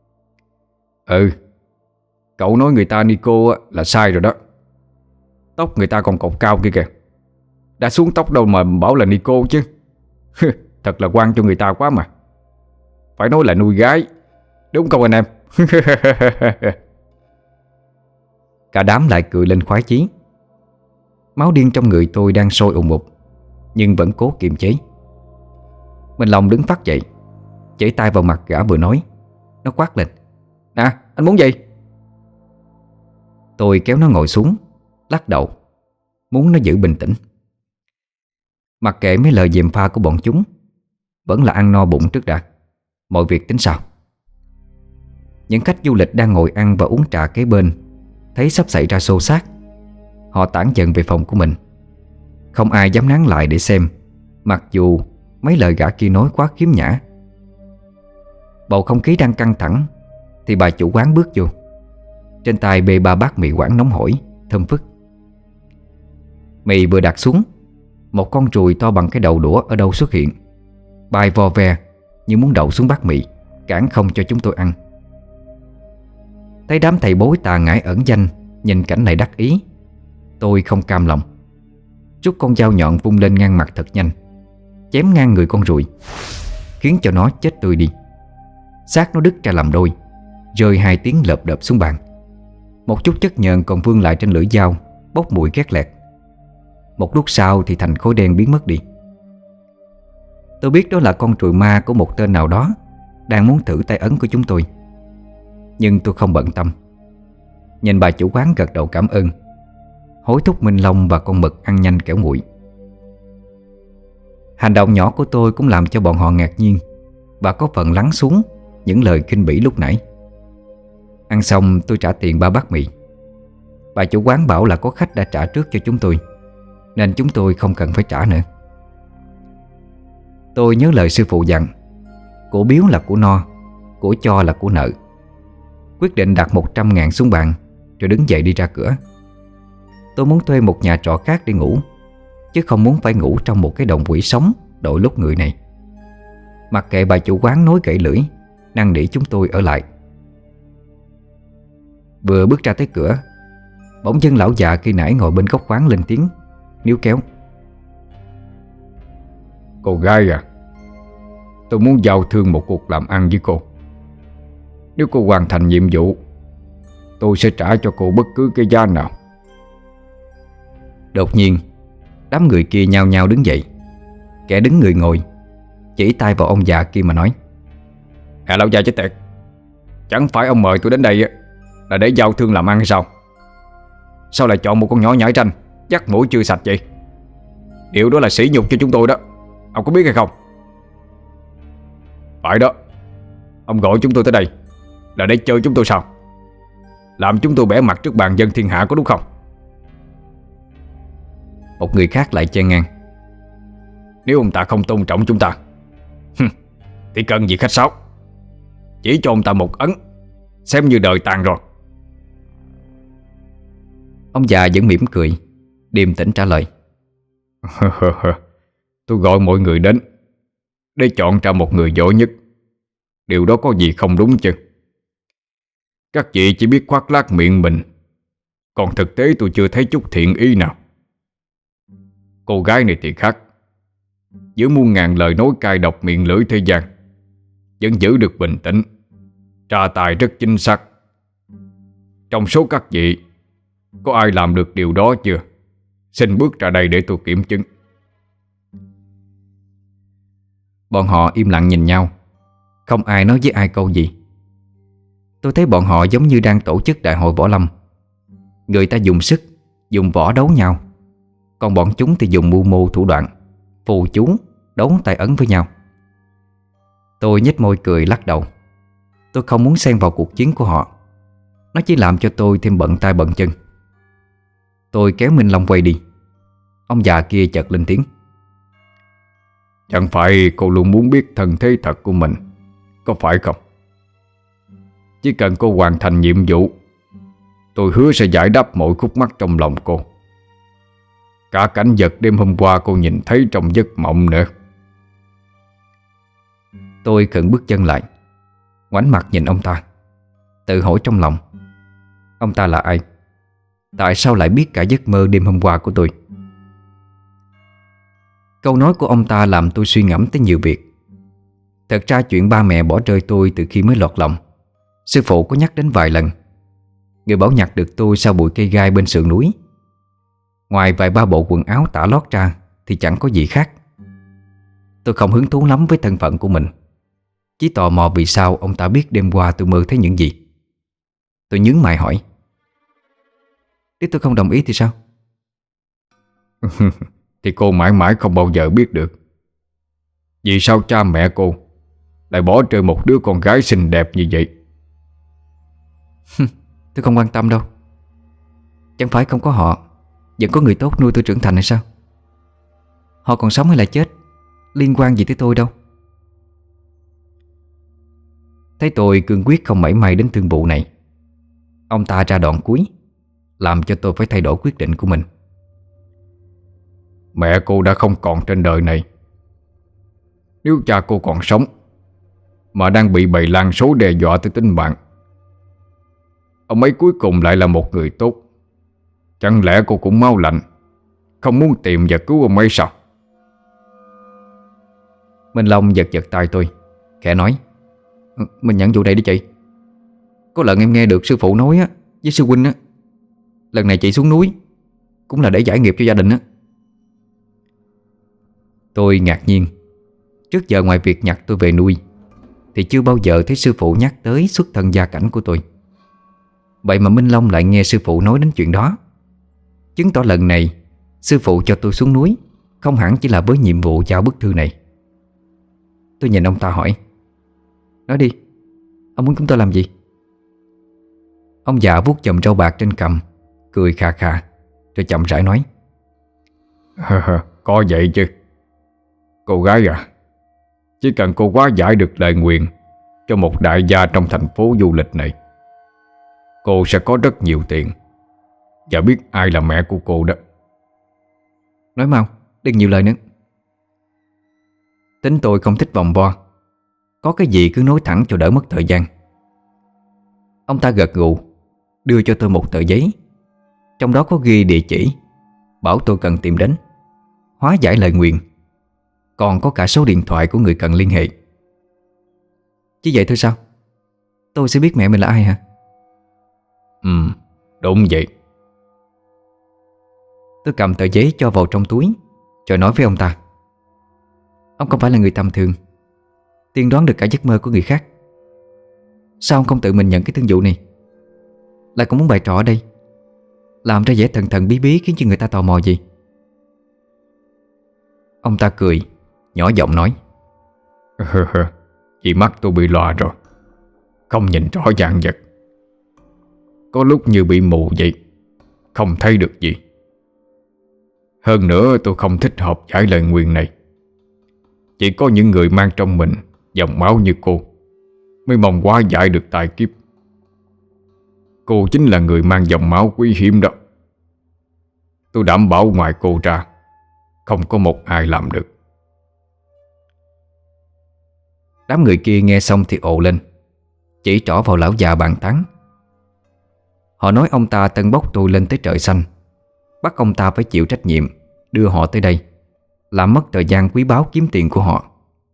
Cậu nói người ta Nico là sai rồi đó. Tóc người ta còn cột cao kia kìa. Đã xuống tóc đâu mà bảo là Nico chứ. Thật là quan cho người ta quá mà. Phải nói là nuôi gái, đúng không anh em? Cả đám lại cười lên khoái chí. Máu điên trong người tôi đang sôi ùn ùn, nhưng vẫn cố kiềm chế. Mình lòng đứng phát dậy, chảy tay vào mặt gã vừa nói. Nó quát lên: "Nè, anh muốn gì?" Tôi kéo nó ngồi xuống, lắc đầu, muốn nó giữ bình tĩnh. Mặc kệ mấy lời gièm pha của bọn chúng, vẫn là ăn no bụng trước đã, mọi việc tính sau. Những khách du lịch đang ngồi ăn và uống trà kế bên thấy sắp xảy ra xô xát, họ tản dần về phòng của mình. Không ai dám nán lại để xem, mặc dù mấy lời gã kia nói quá khiếm nhã. Bầu không khí đang căng thẳng thì bà chủ quán bước vô, trên tay bê 3 bát mì Quảng nóng hổi, thơm phức. Mì vừa đặt xuống, một con ruồi to bằng cái đầu đũa ở đâu xuất hiện, bay vo ve như muốn đậu xuống bát mì, cản không cho chúng tôi ăn. Thấy đám thầy bói tà ngải ẩn danh nhìn cảnh này đắc ý, tôi không cam lòng, rút con dao nhọn vung lên ngang mặt thật nhanh, chém ngang người con ruồi, khiến cho nó chết tươi đi. Xác nó đứt ra làm đôi, rơi 2 tiếng lợp đợp xuống bàn. Một chút chất nhờn còn vương lại trên lưỡi dao, bốc mùi ghét lẹt. Một lúc sau thì thành khối đen biến mất đi. Tôi biết đó là con ruồi ma của một tên nào đó đang muốn thử tay ấn của chúng tôi, nhưng tôi không bận tâm. Nhìn bà chủ quán gật đầu cảm ơn, hối thúc Minh Long và con mực ăn nhanh kẻo nguội. Hành động nhỏ của tôi cũng làm cho bọn họ ngạc nhiên và có phần lắng xuống những lời khinh bỉ lúc nãy. Ăn xong tôi trả tiền 3 bát mì. Bà chủ quán bảo là có khách đã trả trước cho chúng tôi, nên chúng tôi không cần phải trả nữa. Tôi nhớ lời sư phụ dặn: của biếu là của no, của cho là của nợ. Quyết định đặt 100.000 xuống bàn, rồi đứng dậy đi ra cửa. Tôi muốn thuê một nhà trọ khác để ngủ, chứ không muốn phải ngủ trong một cái đồng quỷ sống đội lốt người này. Mặc kệ bà chủ quán nói gãy lưỡi, năn nỉ chúng tôi ở lại. Vừa bước ra tới cửa, bỗng dưng lão già khi nãy ngồi bên góc quán lên tiếng, níu kéo: Cô gái à, tôi muốn giao thương một cuộc làm ăn với cô. Nếu cô hoàn thành nhiệm vụ, tôi sẽ trả cho cô bất cứ cái giá nào. Đột nhiên, đám người kia nhao nhao đứng dậy, kẻ đứng người ngồi, chỉ tay vào ông già kia mà nói: Lão già chết tiệt, chẳng phải ông mời tôi đến đây là để giao thương làm ăn hay sao? Sao lại chọn một con nhỏ nhãi ranh, dắt mũi chưa sạch vậy? Điều đó là sỉ nhục cho chúng tôi đó, ông có biết hay không? Phải đó, ông gọi chúng tôi tới đây là để chơi chúng tôi sao? Làm chúng tôi bẻ mặt trước bàn dân thiên hạ có đúng không? Một người khác lại chen ngang: Nếu ông ta không tôn trọng chúng ta, thì cần gì khách sáo. Chỉ cho ông ta một ấn, xem như đời tàn rồi. Ông già vẫn mỉm cười, điềm tĩnh trả lời: Tôi gọi mọi người đến để chọn ra một người giỏi nhất. Điều đó có gì không đúng chứ? Các vị chỉ biết khoác lác miệng mình, còn thực tế tôi chưa thấy chút thiện ý nào. Cô gái này thì khác. Giữa muôn ngàn lời nói cay độc miệng lưỡi thế gian, vẫn giữ được bình tĩnh, tra tài rất chính xác. Trong số các vị, có ai làm được điều đó chưa? Xin bước ra đây để tôi kiểm chứng. Bọn họ im lặng nhìn nhau, không ai nói với ai câu gì. Tôi thấy bọn họ giống như đang tổ chức đại hội võ lâm. Người ta dùng sức, dùng võ đấu nhau, còn bọn chúng thì dùng mưu mô thủ đoạn, phù chú, đấu tay ấn với nhau. Tôi nhếch môi cười lắc đầu. Tôi không muốn xen vào cuộc chiến của họ. Nó chỉ làm cho tôi thêm bận tay bận chân. Tôi kéo Minh Long quay đi. Ông già kia chợt lên tiếng: Chẳng phải cô luôn muốn biết thân thế thật của mình, có phải không? Chỉ cần cô hoàn thành nhiệm vụ, tôi hứa sẽ giải đáp mọi khúc mắc trong lòng cô. Cả cảnh vật đêm hôm qua cô nhìn thấy trong giấc mộng nữa. Tôi khựng bước chân lại, ngoảnh mặt nhìn ông ta, tự hỏi trong lòng: ông ta là ai? Tại sao lại biết cả giấc mơ đêm hôm qua của tôi? Câu nói của ông ta làm tôi suy ngẫm tới nhiều việc. Thật ra chuyện ba mẹ bỏ rơi tôi từ khi mới lọt lòng, sư phụ có nhắc đến vài lần. Người bảo nhặt được tôi sau bụi cây gai bên sườn núi. Ngoài vài ba bộ quần áo tả lót ra thì chẳng có gì khác. Tôi không hứng thú lắm với thân phận của mình, chỉ tò mò vì sao ông ta biết đêm qua tôi mơ thấy những gì. Tôi nhướng mày hỏi: nếu tôi không đồng ý thì sao? Thì cô mãi mãi không bao giờ biết được. Vì sao cha mẹ cô lại bỏ rơi một đứa con gái xinh đẹp như vậy? Tôi không quan tâm đâu. Chẳng phải không có họ, vẫn có người tốt nuôi tôi trưởng thành hay sao? Họ còn sống hay là chết liên quan gì tới tôi đâu. Thấy tôi cương quyết không mảy may đến thương vụ này, ông ta ra đoạn cuối, làm cho tôi phải thay đổi quyết định của mình. Mẹ cô đã không còn trên đời này. Nếu cha cô còn sống mà đang bị bầy lan số đe dọa tới tính mạng, ông ấy cuối cùng lại là một người tốt, chẳng lẽ cô cũng máu lạnh, không muốn tìm và cứu ông ấy sao? Minh Long giật giật tay tôi, khẽ nói: mình nhận vụ này đi chị. Có lần em nghe được sư phụ nói á, với sư huynh á, lần này chị xuống núi cũng là để giải nghiệp cho gia đình á. Tôi ngạc nhiên. Trước giờ ngoài việc nhặt tôi về nuôi thì chưa bao giờ thấy sư phụ nhắc tới xuất thân gia cảnh của tôi. Vậy mà Minh Long lại nghe sư phụ nói đến chuyện đó, chứng tỏ lần này sư phụ cho tôi xuống núi không hẳn chỉ là với nhiệm vụ giao bức thư này. Tôi nhìn ông ta hỏi: nói đi, ông muốn chúng tôi làm gì? Ông già vuốt chùm râu bạc trên cằm, cười khà khà, rồi chậm rãi nói: Có vậy chứ. Cô gái à, chỉ cần cô quá giải được lời nguyền cho một đại gia trong thành phố du lịch này, cô sẽ có rất nhiều tiền và biết ai là mẹ của cô đó. Nói mau, đừng nhiều lời nữa. Tính tôi không thích vòng vo, có cái gì cứ nói thẳng cho đỡ mất thời gian. Ông ta gật gù, đưa cho tôi một tờ giấy, trong đó có ghi địa chỉ, bảo tôi cần tìm đến, hóa giải lời nguyền, còn có cả số điện thoại của người cần liên hệ. Chứ vậy thôi sao? Tôi sẽ biết mẹ mình là ai hả? Đúng vậy. Tôi cầm tờ giấy cho vào trong túi, rồi nói với ông ta: ông không phải là người tầm thường, tiên đoán được cả giấc mơ của người khác. Sao ông không tự mình nhận cái thương vụ này, lại còn muốn bày trò ở đây, làm ra vẻ thần thần bí bí khiến cho người ta tò mò gì? Ông ta cười, nhỏ giọng nói: Vì mắt tôi bị lòa rồi, không nhìn rõ dạng vật. Có lúc như bị mù vậy, không thấy được gì. Hơn nữa tôi không thích hợp giải lời nguyền này. Chỉ có những người mang trong mình dòng máu như cô mới mong hóa giải được tai kiếp. Cô chính là người mang dòng máu quý hiếm đó. Tôi đảm bảo ngoài cô ra không có một ai làm được. Đám người kia nghe xong thì ồ lên, chỉ trỏ vào lão già bàn tán. Họ nói ông ta tân bốc tôi lên tới trời xanh, bắt ông ta phải chịu trách nhiệm đưa họ tới đây, làm mất thời gian quý báu kiếm tiền của họ.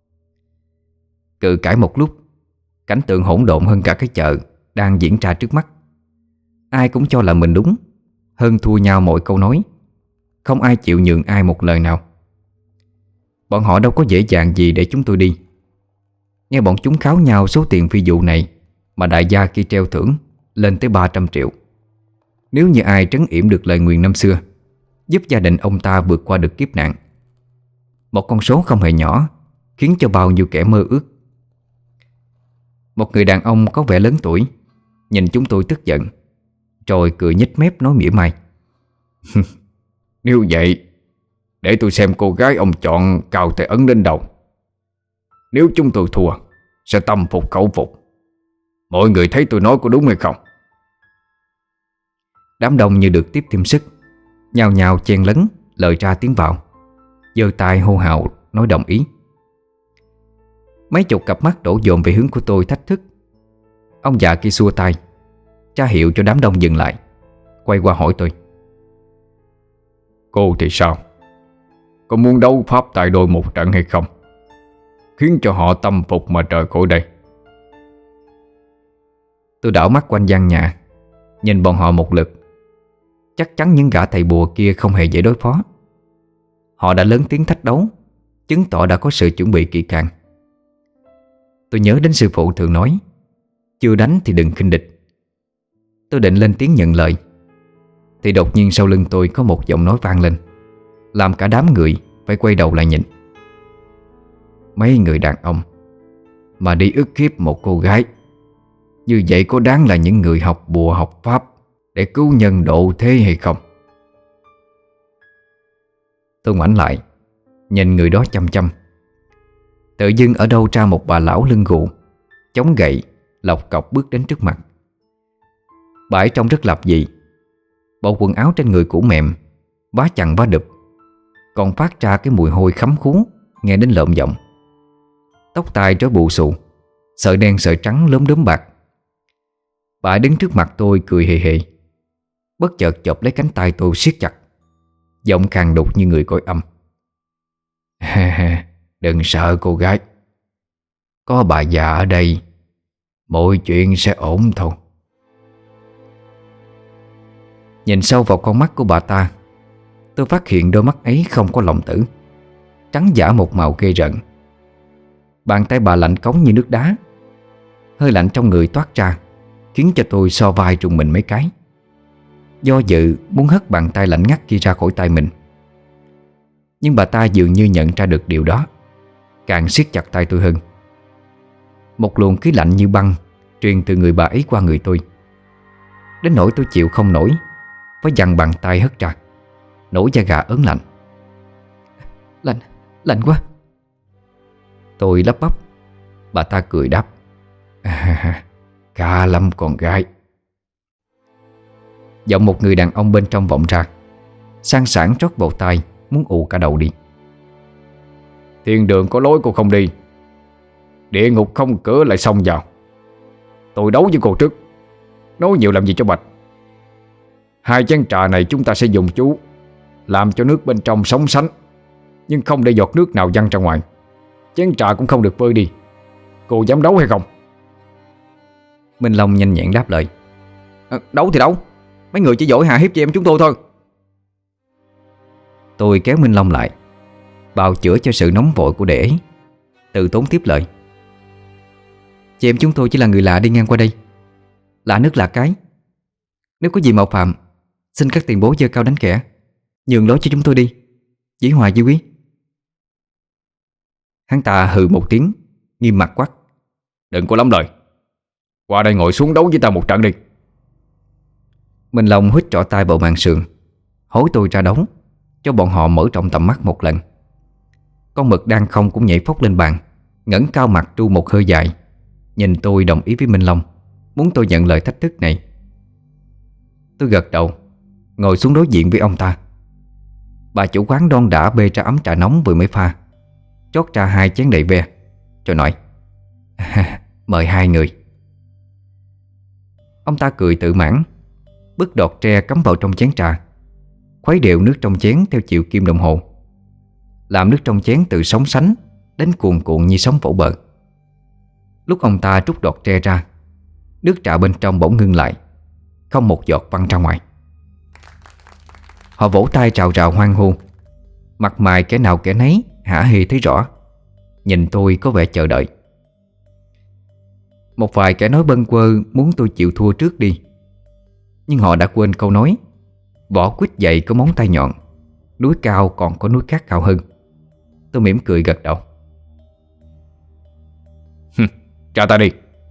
Cự cãi một lúc, cảnh tượng hỗn độn hơn cả cái chợ đang diễn ra trước mắt. Ai cũng cho là mình đúng, hơn thua nhau mọi câu nói, không ai chịu nhường ai một lời nào. Bọn họ đâu có dễ dàng gì để chúng tôi đi. Nghe bọn chúng kháo nhau số tiền phi vụ này mà đại gia kia treo thưởng lên tới 300 triệu. Nếu như ai trấn yểm được lời nguyền năm xưa, giúp gia đình ông ta vượt qua được kiếp nạn, một con số không hề nhỏ, khiến cho bao nhiêu kẻ mơ ước. Một người đàn ông có vẻ lớn tuổi nhìn chúng tôi tức giận, rồi cười nhếch mép nói mỉa mai. Nếu vậy, để tôi xem cô gái ông chọn cào tay ấn lên đầu. Nếu chúng tôi thua, sẽ tâm phục khẩu phục. Mọi người thấy tôi nói có đúng hay không? Đám đông như được tiếp thêm sức, nhao nhao chen lấn lời ra tiếng vào, giơ tay hô hào nói đồng ý. Mấy chục cặp mắt đổ dồn về hướng của tôi thách thức. Ông già kia xua tay, ra hiệu cho đám đông dừng lại, quay qua hỏi tôi. Cô thì sao? Có muốn đấu pháp tại đôi một trận hay không? Khiến cho họ tâm phục mà rời khỏi đây. Tôi đảo mắt quanh gian nhà, nhìn bọn họ một lượt. Chắc chắn những gã thầy bùa kia không hề dễ đối phó. Họ đã lớn tiếng thách đấu, chứng tỏ đã có sự chuẩn bị kỹ càng. Tôi nhớ đến sư phụ thường nói, chưa đánh thì đừng khinh địch. Tôi định lên tiếng nhận lời, thì đột nhiên sau lưng tôi có một giọng nói vang lên, làm cả đám người phải quay đầu lại nhìn. Mấy người đàn ông mà đi ức hiếp một cô gái, như vậy có đáng là những người học bùa học pháp để cứu nhân độ thế hay không? Tôi ngoảnh lại, nhìn người đó chăm chăm. Tự dưng ở đâu ra một bà lão lưng gù, chống gậy, lọc cọc bước đến trước mặt. Bà ấy trông rất lập dị. Bộ quần áo trên người cũ mềm, vá chằng vá đụp, còn phát ra cái mùi hôi khắm khú nghe đến lợm giọng. Tóc tai rối bù xù, sợi đen sợi trắng lốm đốm bạc. Bà ấy đứng trước mặt tôi cười hề hề, bất chợt chộp lấy cánh tay tôi siết chặt, giọng khàn đục như người cõi âm. Đừng sợ cô gái, có bà già ở đây, mọi chuyện sẽ ổn thôi. Nhìn sâu vào con mắt của bà ta, tôi phát hiện đôi mắt ấy không có lòng tử, trắng giả một màu ghê rợn. Bàn tay bà lạnh cống như nước đá, hơi lạnh trong người toát ra, khiến cho tôi so vai trùng mình mấy cái. Do dự muốn hất bàn tay lạnh ngắt kia ra khỏi tay mình, nhưng bà ta dường như nhận ra được điều đó, càng siết chặt tay tôi hơn. Một luồng khí lạnh như băng truyền từ người bà ấy qua người tôi, đến nỗi tôi chịu không nổi, phải giằng bàn tay hất ra, nổi da gà ớn lạnh. Lạnh, lạnh quá. Tôi lắp bắp. Bà ta cười đáp. Khá lắm con gái. Giọng một người đàn ông bên trong vọng ra, sang sảng trót vào tai, muốn ù cả đầu đi. Thiên đường có lối cô không đi, địa ngục không cửa lại xông vào. Tôi đấu với cô trước, nói nhiều làm gì cho bạch. 2 chén trà này chúng ta sẽ dùng chú làm cho nước bên trong sóng sánh, nhưng không để giọt nước nào văng ra ngoài. Chén trà cũng không được vơi đi. Cô dám đấu hay không? Minh Long nhanh nhẹn đáp lời. Đấu thì đấu, mấy người chỉ giỏi hạ hiếp chị em chúng tôi thôi. Tôi kéo Minh Long lại, bào chữa cho sự nóng vội của đệ ấy, từ tốn tiếp lời. Chị em chúng tôi chỉ là người lạ đi ngang qua đây, lạ nước lạ cái. Nếu có gì mạo phạm, xin các tiền bối giơ cao đánh khẽ, nhường lối cho chúng tôi đi. Dĩ hòa vi quý. Hắn ta hừ một tiếng, nghiêm mặt quát. Đừng có lắm lời, qua đây ngồi xuống đấu với ta một trận đi. Minh Long huýt trỏ tay vào màn sườn, hối tôi ra đấu, cho bọn họ mở rộng tầm mắt một lần. Con mực đang không cũng nhảy phóc lên bàn, ngẩng cao mặt tru một hơi dài, nhìn tôi đồng ý với Minh Long, muốn tôi nhận lời thách thức này. Tôi gật đầu, ngồi xuống đối diện với ông ta. Bà chủ quán đon đả bê ra ấm trà nóng vừa mới pha, trót ra 2 chén đầy ve, rồi nói. Mời hai người. Ông ta cười tự mãn, bứt đọt tre cắm vào trong chén trà, khuấy đều nước trong chén theo chiều kim đồng hồ, làm nước trong chén từ sóng sánh đến cuồn cuộn như sóng vỗ bờ. Lúc ông ta trút đọt tre ra, nước trà bên trong bỗng ngưng lại, không một giọt văng ra ngoài. Họ vỗ tay rào rào hoan hô, mặt mày kẻ nào kẻ nấy hả hê thấy rõ, nhìn tôi có vẻ chờ đợi. Một vài kẻ nói bâng quơ muốn tôi chịu thua trước đi, nhưng họ đã quên câu nói vỏ quýt dày có móng tay nhọn, núi cao còn có núi khác cao hơn. Tôi mỉm cười gật đầu. Cho ta đi.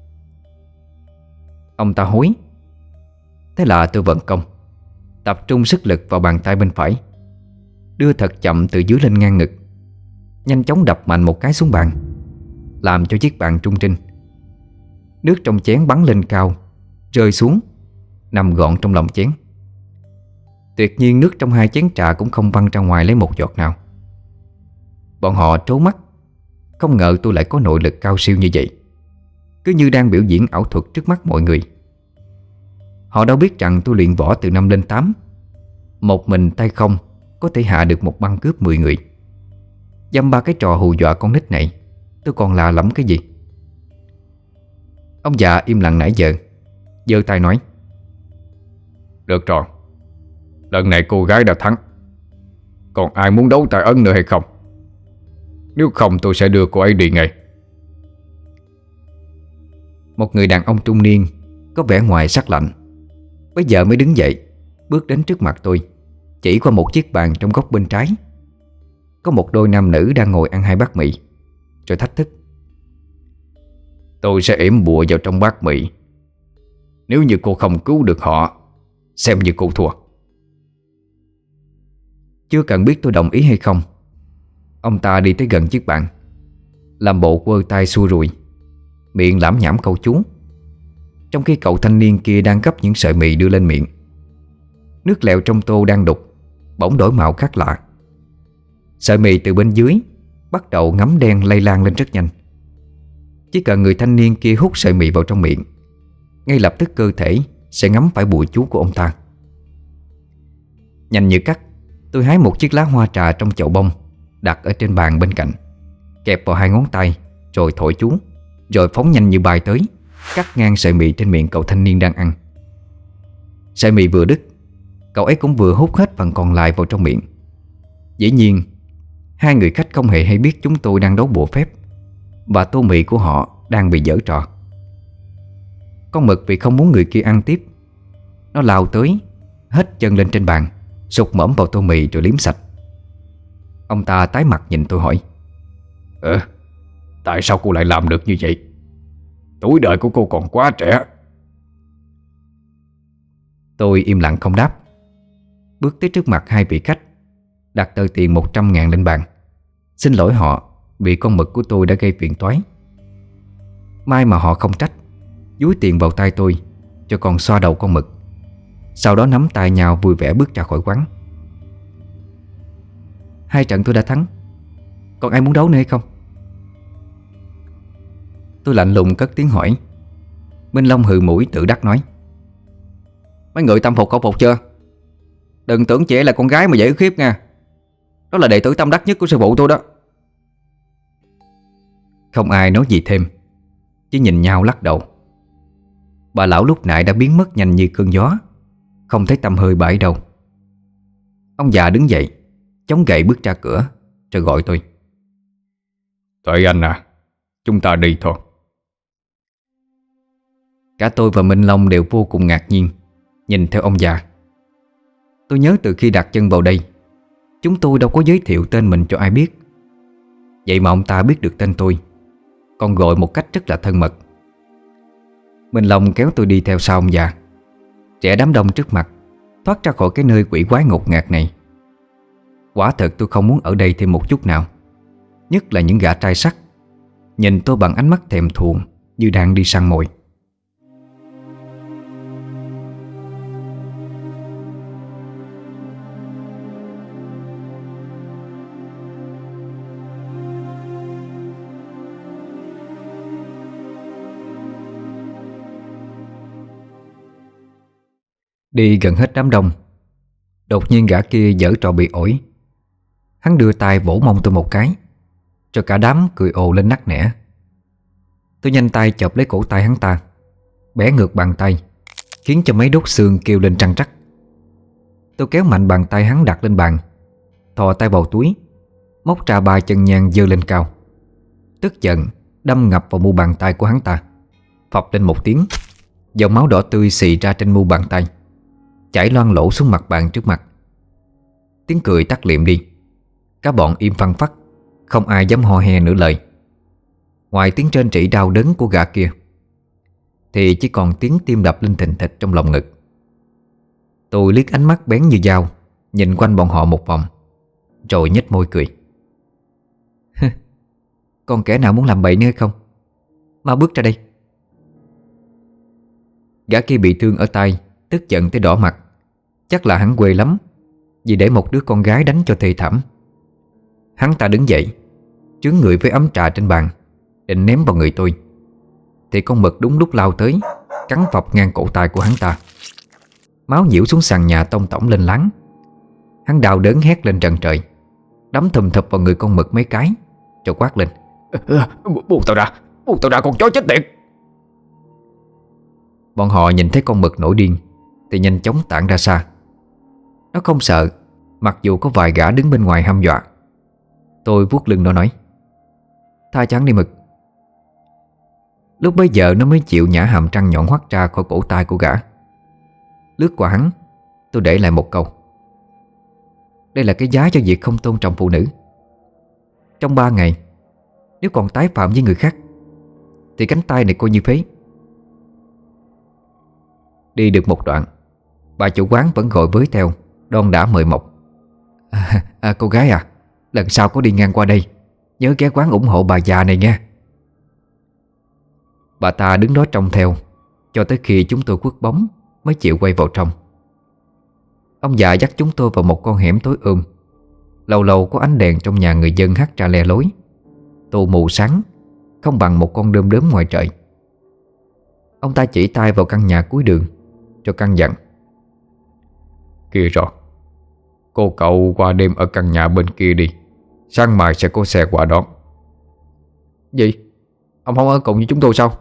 Ông ta hối. Thế là tôi vận công, tập trung sức lực vào bàn tay bên phải, đưa thật chậm từ dưới lên ngang ngực, nhanh chóng đập mạnh một cái xuống bàn, làm cho chiếc bàn trung trinh. Nước trong chén bắn lên cao, rơi xuống, nằm gọn trong lòng chén. Tuyệt nhiên nước trong hai chén trà cũng không văng ra ngoài lấy một giọt nào. Bọn họ trố mắt, không ngờ tôi lại có nội lực cao siêu như vậy, cứ như đang biểu diễn ảo thuật trước mắt mọi người. Họ đâu biết rằng tôi luyện võ từ 5 lên 8, một mình tay không có thể hạ được một băng cướp 10 người. Dăm ba cái trò hù dọa con nít này, tôi còn lạ lắm cái gì. Ông già im lặng nãy giờ, giơ tay nói: Được rồi, lần này cô gái đã thắng. Còn ai muốn đấu tài ấn nữa hay không? Nếu không tôi sẽ đưa cô ấy đi ngay. Một người đàn ông trung niên có vẻ ngoài sắc lạnh, bây giờ mới đứng dậy, bước đến trước mặt tôi, chỉ qua một chiếc bàn trong góc bên trái. Có một đôi nam nữ đang ngồi ăn hai bát mì, rồi thách thức: Tôi sẽ yểm bùa vào trong bát mì. Nếu như cô không cứu được họ, xem như cô thua. Chưa cần biết tôi đồng ý hay không, ông ta đi tới gần chiếc bàn, làm bộ quơ tay xua rùi, miệng lảm nhảm câu chú, trong khi cậu thanh niên kia đang gấp những sợi mì đưa lên miệng. Nước lèo trong tô đang đục bỗng đổi màu khác lạ. Sợi mì từ bên dưới bắt đầu ngấm đen lây lan lên rất nhanh. Chỉ cần người thanh niên kia hút sợi mì vào trong miệng, ngay lập tức cơ thể sẽ ngấm phải bùa chú của ông ta. Nhanh như cắt, tôi hái một chiếc lá hoa trà trong chậu bông đặt ở trên bàn bên cạnh, kẹp vào hai ngón tay, rồi thổi chú, rồi phóng nhanh như bay tới, cắt ngang sợi mì trên miệng cậu thanh niên đang ăn. Sợi mì vừa đứt, cậu ấy cũng vừa hút hết phần còn lại vào trong miệng. Dĩ nhiên, hai người khách không hề hay biết chúng tôi đang đấu bùa phép, và tô mì của họ đang bị giở trò. Con mực vì không muốn người kia ăn tiếp, nó lao tới, hết chân lên trên bàn, sụt mõm vào tô mì rồi liếm sạch. Ông ta tái mặt nhìn tôi hỏi: Tại sao cô lại làm được như vậy? Tuổi đời của cô còn quá trẻ. Tôi im lặng không đáp, bước tới trước mặt hai vị khách, đặt tờ tiền 100.000 lên bàn, xin lỗi họ vì con mực của tôi đã gây phiền toái. May mà họ không trách, dúi tiền vào tay tôi, cho còn xoa đầu con mực, sau đó nắm tay nhau vui vẻ bước ra khỏi quán. Hai trận tôi đã thắng, còn ai muốn đấu nữa hay không? Tôi lạnh lùng cất tiếng hỏi. Minh Long hừ mũi tự đắc nói: Mấy người tâm phục khẩu phục chưa? Đừng tưởng trẻ là con gái mà dễ ức hiếp nha. Đó là đệ tử tâm đắc nhất của sư phụ tôi đó. Không ai nói gì thêm, chỉ nhìn nhau lắc đầu. Bà lão lúc nãy đã biến mất nhanh như cơn gió, không thấy tăm hơi bà ấy đâu. Ông già đứng dậy, chống gậy bước ra cửa, rồi gọi tôi: Tuệ Anh à, chúng ta đi thôi. Cả tôi và Minh Long đều vô cùng ngạc nhiên nhìn theo ông già. Tôi nhớ từ khi đặt chân vào đây, chúng tôi đâu có giới thiệu tên mình cho ai biết. Vậy mà ông ta biết được tên tôi, còn gọi một cách rất là thân mật. Minh Long kéo tôi đi theo sau ông già, trẻ đám đông trước mặt, thoát ra khỏi cái nơi quỷ quái ngột ngạt này. Quả thật tôi không muốn ở đây thêm một chút nào, nhất là những gã trai sắc nhìn tôi bằng ánh mắt thèm thuồng như đang đi săn mồi. Đi gần hết đám đông, đột nhiên gã kia giở trò bị ổi. Hắn đưa tay vỗ mông tôi một cái, cho cả đám cười ồ lên nắc nẻ. Tôi nhanh tay chộp lấy cổ tay hắn ta, bẻ ngược bàn tay, khiến cho mấy đốt xương kêu lên trăng trắc. Tôi kéo mạnh bàn tay hắn đặt lên bàn, thò tay vào túi, móc ra 3 chân nhang giơ lên cao. Tức giận đâm ngập vào mu bàn tay của hắn ta. Phập lên một tiếng, dòng máu đỏ tươi xì ra trên mu bàn tay, chảy loang lổ xuống mặt bàn trước mặt. Tiếng cười tắt liệm đi. Cả bọn im phăng phắc, không ai dám ho he nửa lời. Ngoài tiếng rên rỉ đau đớn của gã kia thì chỉ còn tiếng tim đập lên thình thịch trong lòng ngực. Tôi liếc ánh mắt bén như dao nhìn quanh bọn họ một vòng, rồi nhếch môi cười. Còn kẻ nào muốn làm bậy nữa hay không? Mau bước ra đây. Gã kia bị thương ở tay, tức giận tới đỏ mặt. Chắc là hắn quê lắm, vì để một đứa con gái đánh cho thê thảm. Hắn ta đứng dậy, chướng người với ấm trà trên bàn, định ném vào người tôi, thì con mực đúng lúc lao tới, cắn phập ngang cổ tay của hắn ta. Máu nhiễu xuống sàn nhà tông tổng lên láng. Hắn đau đớn hét lên trần trời, đấm thùm thụp vào người con mực mấy cái, rồi quát lên. Buông tao ra, buông tao ra con chó chết tiệt. Bọn họ nhìn thấy con mực nổi điên thì nhanh chóng tản ra xa. Nó không sợ, mặc dù có vài gã đứng bên ngoài hăm dọa. Tôi vuốt lưng nó nói. Tha cho hắn đi Mực. Lúc bấy giờ nó mới chịu nhả hàm răng nhọn hoắt ra khỏi cổ tay của gã. Lướt qua hắn, tôi để lại một câu. Đây là cái giá cho việc không tôn trọng phụ nữ. Trong 3 ngày, nếu còn tái phạm với người khác thì cánh tay này coi như phế. Đi được một đoạn, bà chủ quán vẫn gọi với theo, đon đã mời mọc. Cô gái à, lần sau có đi ngang qua đây nhớ ghé quán ủng hộ bà già này nha. Bà ta đứng đó trông theo cho tới khi chúng tôi quất bóng mới chịu quay vào trong. Ông già dắt chúng tôi vào một con hẻm tối lâu lâu có ánh đèn trong nhà người dân hắt ra le lối, tù mù sáng, không bằng một con đom đóm ngoài trời. Ông ta chỉ tay vào căn nhà cuối đường, cho căn dặn. Kìa rồi, cô cậu qua đêm ở căn nhà bên kia đi, sáng mai sẽ có xe qua đón. Gì? Ông không ở cùng với chúng tôi sao?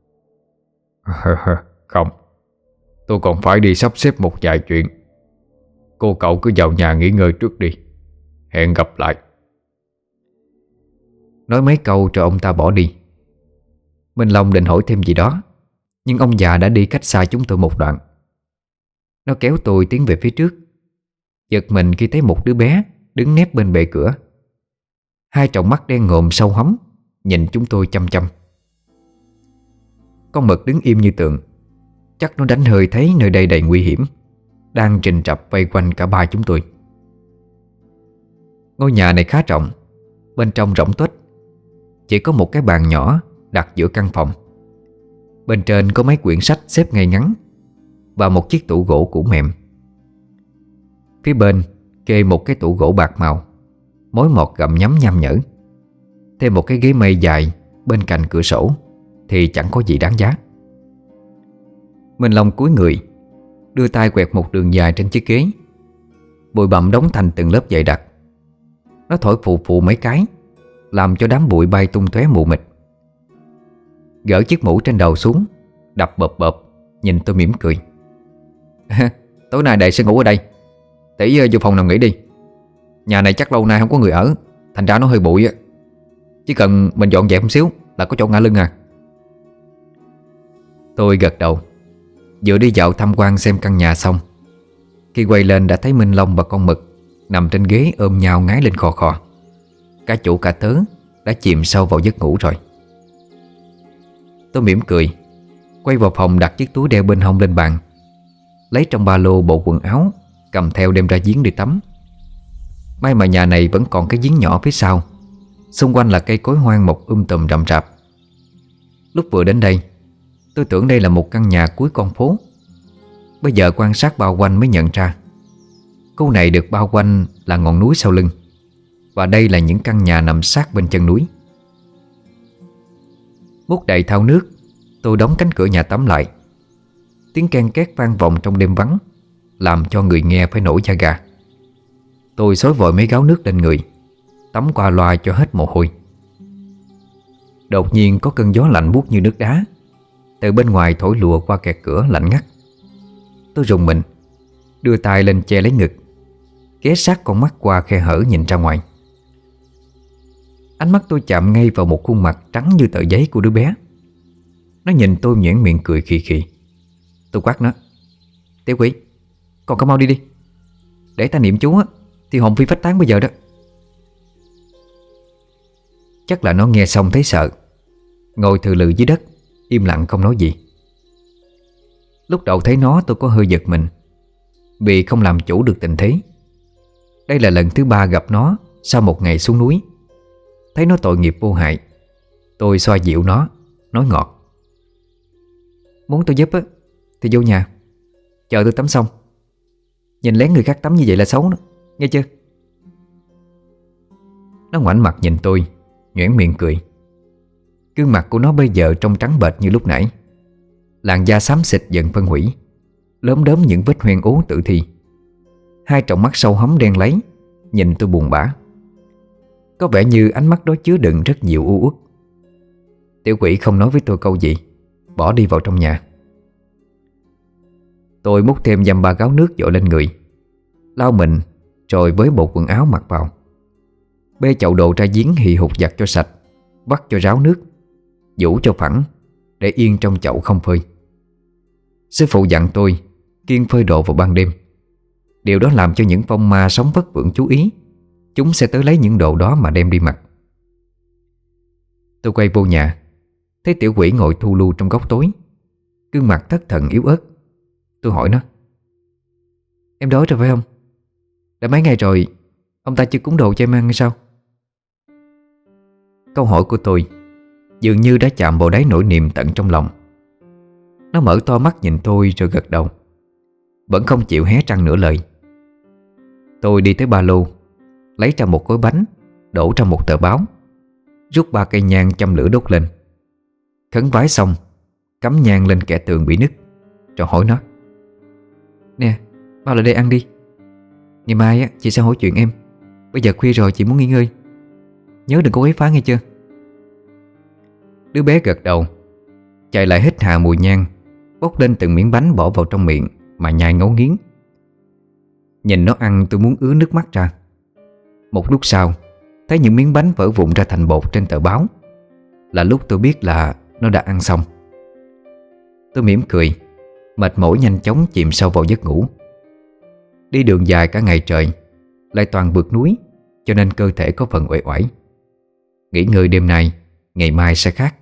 Không, tôi còn phải đi sắp xếp một vài chuyện. Cô cậu cứ vào nhà nghỉ ngơi trước đi. Hẹn gặp lại. Nói mấy câu rồi ông ta bỏ đi. Minh Long định hỏi thêm gì đó, nhưng ông già đã đi cách xa chúng tôi một đoạn. Nó kéo tôi tiến về phía trước, giật mình khi thấy một đứa bé đứng nép bên bệ cửa. Hai tròng mắt đen ngòm sâu hóm nhìn chúng tôi chăm chăm. Con mực đứng im như tượng. Chắc nó đánh hơi thấy nơi đây đầy nguy hiểm đang rình rập vây quanh cả ba chúng tôi. Ngôi nhà này khá rộng, bên trong rỗng tuếch. Chỉ có một cái bàn nhỏ đặt giữa căn phòng. Bên trên có mấy quyển sách xếp ngay ngắn và một chiếc tủ gỗ cũ mềm. Phía bên kê một cái tủ gỗ bạc màu, mối mọt gặm nhấm nham nhở. Thêm một cái ghế mây dài bên cạnh cửa sổ thì chẳng có gì đáng giá. Minh Long cúi người, đưa tay quẹt một đường dài trên chiếc ghế. Bụi bặm đóng thành từng lớp dày đặc. Nó thổi phù phù mấy cái, làm cho đám bụi bay tung tóe mù mịt. Gỡ chiếc mũ trên đầu xuống, đập bợp bợp, nhìn tôi mỉm cười. Tối nay đệ sẽ ngủ ở đây, tỷ vô phòng nằm nghỉ đi. Nhà này chắc lâu nay không có người ở, thành ra nó hơi bụi á. Chỉ cần mình dọn dẹp một xíu là có chỗ ngả lưng à. Tôi gật đầu. Vừa đi dạo tham quan xem căn nhà xong, khi quay lên đã thấy Minh Long và con mực nằm trên ghế ôm nhau ngái lên khò khò. Cả chủ cả tớ đã chìm sâu vào giấc ngủ rồi. Tôi mỉm cười, quay vào phòng đặt chiếc túi đeo bên hông lên bàn, lấy trong ba lô bộ quần áo, cầm theo đem ra giếng đi tắm. May mà nhà này vẫn còn cái giếng nhỏ phía sau. Xung quanh là cây cối hoang mọc tùm rậm rạp. Lúc vừa đến đây, tôi tưởng đây là một căn nhà cuối con phố. Bây giờ quan sát bao quanh mới nhận ra khu này được bao quanh là ngọn núi sau lưng, và đây là những căn nhà nằm sát bên chân núi. Múc đầy thau nước, tôi đóng cánh cửa nhà tắm lại. Tiếng ken két vang vọng trong đêm vắng, làm cho người nghe phải nổi da gà. Tôi xối vội mấy gáo nước lên người, tắm qua loa cho hết mồ hôi. Đột nhiên có cơn gió lạnh buốt như nước đá từ bên ngoài thổi lùa qua kẹt cửa lạnh ngắt. Tôi rùng mình, đưa tay lên che lấy ngực, ghé sát con mắt qua khe hở nhìn ra ngoài. Ánh mắt tôi chạm ngay vào một khuôn mặt trắng như tờ giấy của đứa bé. Nó nhìn tôi nhoẻn miệng cười khì khì. Tôi quát nó: "Tiểu quỷ, con có mau đi đi. Để ta niệm chú á thì hồn phi phách tán bây giờ đó." Chắc là nó nghe xong thấy sợ, ngồi thừ lừ dưới đất, im lặng không nói gì. Lúc đầu thấy nó tôi có hơi giật mình, vì không làm chủ được tình thế. Đây là lần thứ 3 gặp nó sau một ngày xuống núi. Thấy nó tội nghiệp vô hại, tôi xoa dịu nó, nói ngọt: "Muốn tôi giúp á thì vô nhà, chờ tôi tắm xong. Nhìn lén người khác tắm như vậy là xấu đó, nghe chưa?" Nó ngoảnh mặt nhìn tôi, nhoẻn miệng cười. Gương mặt của nó bây giờ trông trắng bệch như lúc nãy. Làn da xám xịt dần phân hủy, lốm đốm những vết hoen ố tự thi. Hai tròng mắt sâu hóm đen láy nhìn tôi buồn bã. Có vẻ như ánh mắt đó chứa đựng rất nhiều u uất. Tiểu quỷ không nói với tôi câu gì, bỏ đi vào trong nhà. Tôi múc thêm dăm ba gáo nước dội lên người, lau mình rồi với bộ quần áo mặc vào. Bê chậu đồ ra giếng hì hục giặt cho sạch, vắt cho ráo nước, vũ cho phẳng, để yên trong chậu không phơi. Sư phụ dặn tôi kiêng phơi đồ vào ban đêm. Điều đó làm cho những phong ma sống vất vưởng chú ý, chúng sẽ tới lấy những đồ đó mà đem đi mặc. Tôi quay vô nhà, thấy tiểu quỷ ngồi thu lu trong góc tối, gương mặt thất thần yếu ớt. Tôi hỏi nó: "Em đói rồi phải không? Đã mấy ngày rồi ông ta chưa cúng đồ cho em ăn hay sao?" Câu hỏi của tôi dường như đã chạm vào đáy nỗi niềm tận trong lòng. Nó mở to mắt nhìn tôi rồi gật đầu, vẫn không chịu hé răng nửa lời. Tôi đi tới ba lô, lấy ra một gói bánh, đổ ra một tờ báo, rút 3 cây nhang châm lửa đốt lên. Khấn vái xong, cắm nhang lên kẻ tường bị nứt, rồi hỏi nó: "Nè, mau lại đây ăn đi. Ngày mai á, chị sẽ hỏi chuyện em. Bây giờ khuya rồi, chị muốn nghỉ ngơi. Nhớ đừng có quấy phá nghe chưa?" Đứa bé gật đầu, chạy lại hít hà mùi nhang, bốc lên từng miếng bánh bỏ vào trong miệng mà nhai ngấu nghiến. Nhìn nó ăn tôi muốn ứa nước mắt ra. Một lúc sau, thấy những miếng bánh vỡ vụn ra thành bột trên tờ báo, là lúc tôi biết là nó đã ăn xong. Tôi mỉm cười, mệt mỏi nhanh chóng chìm sâu vào giấc ngủ. Đi đường dài cả ngày trời, lại toàn vượt núi, cho nên cơ thể có phần uể oải. Nghỉ ngơi đêm nay, ngày mai sẽ khác.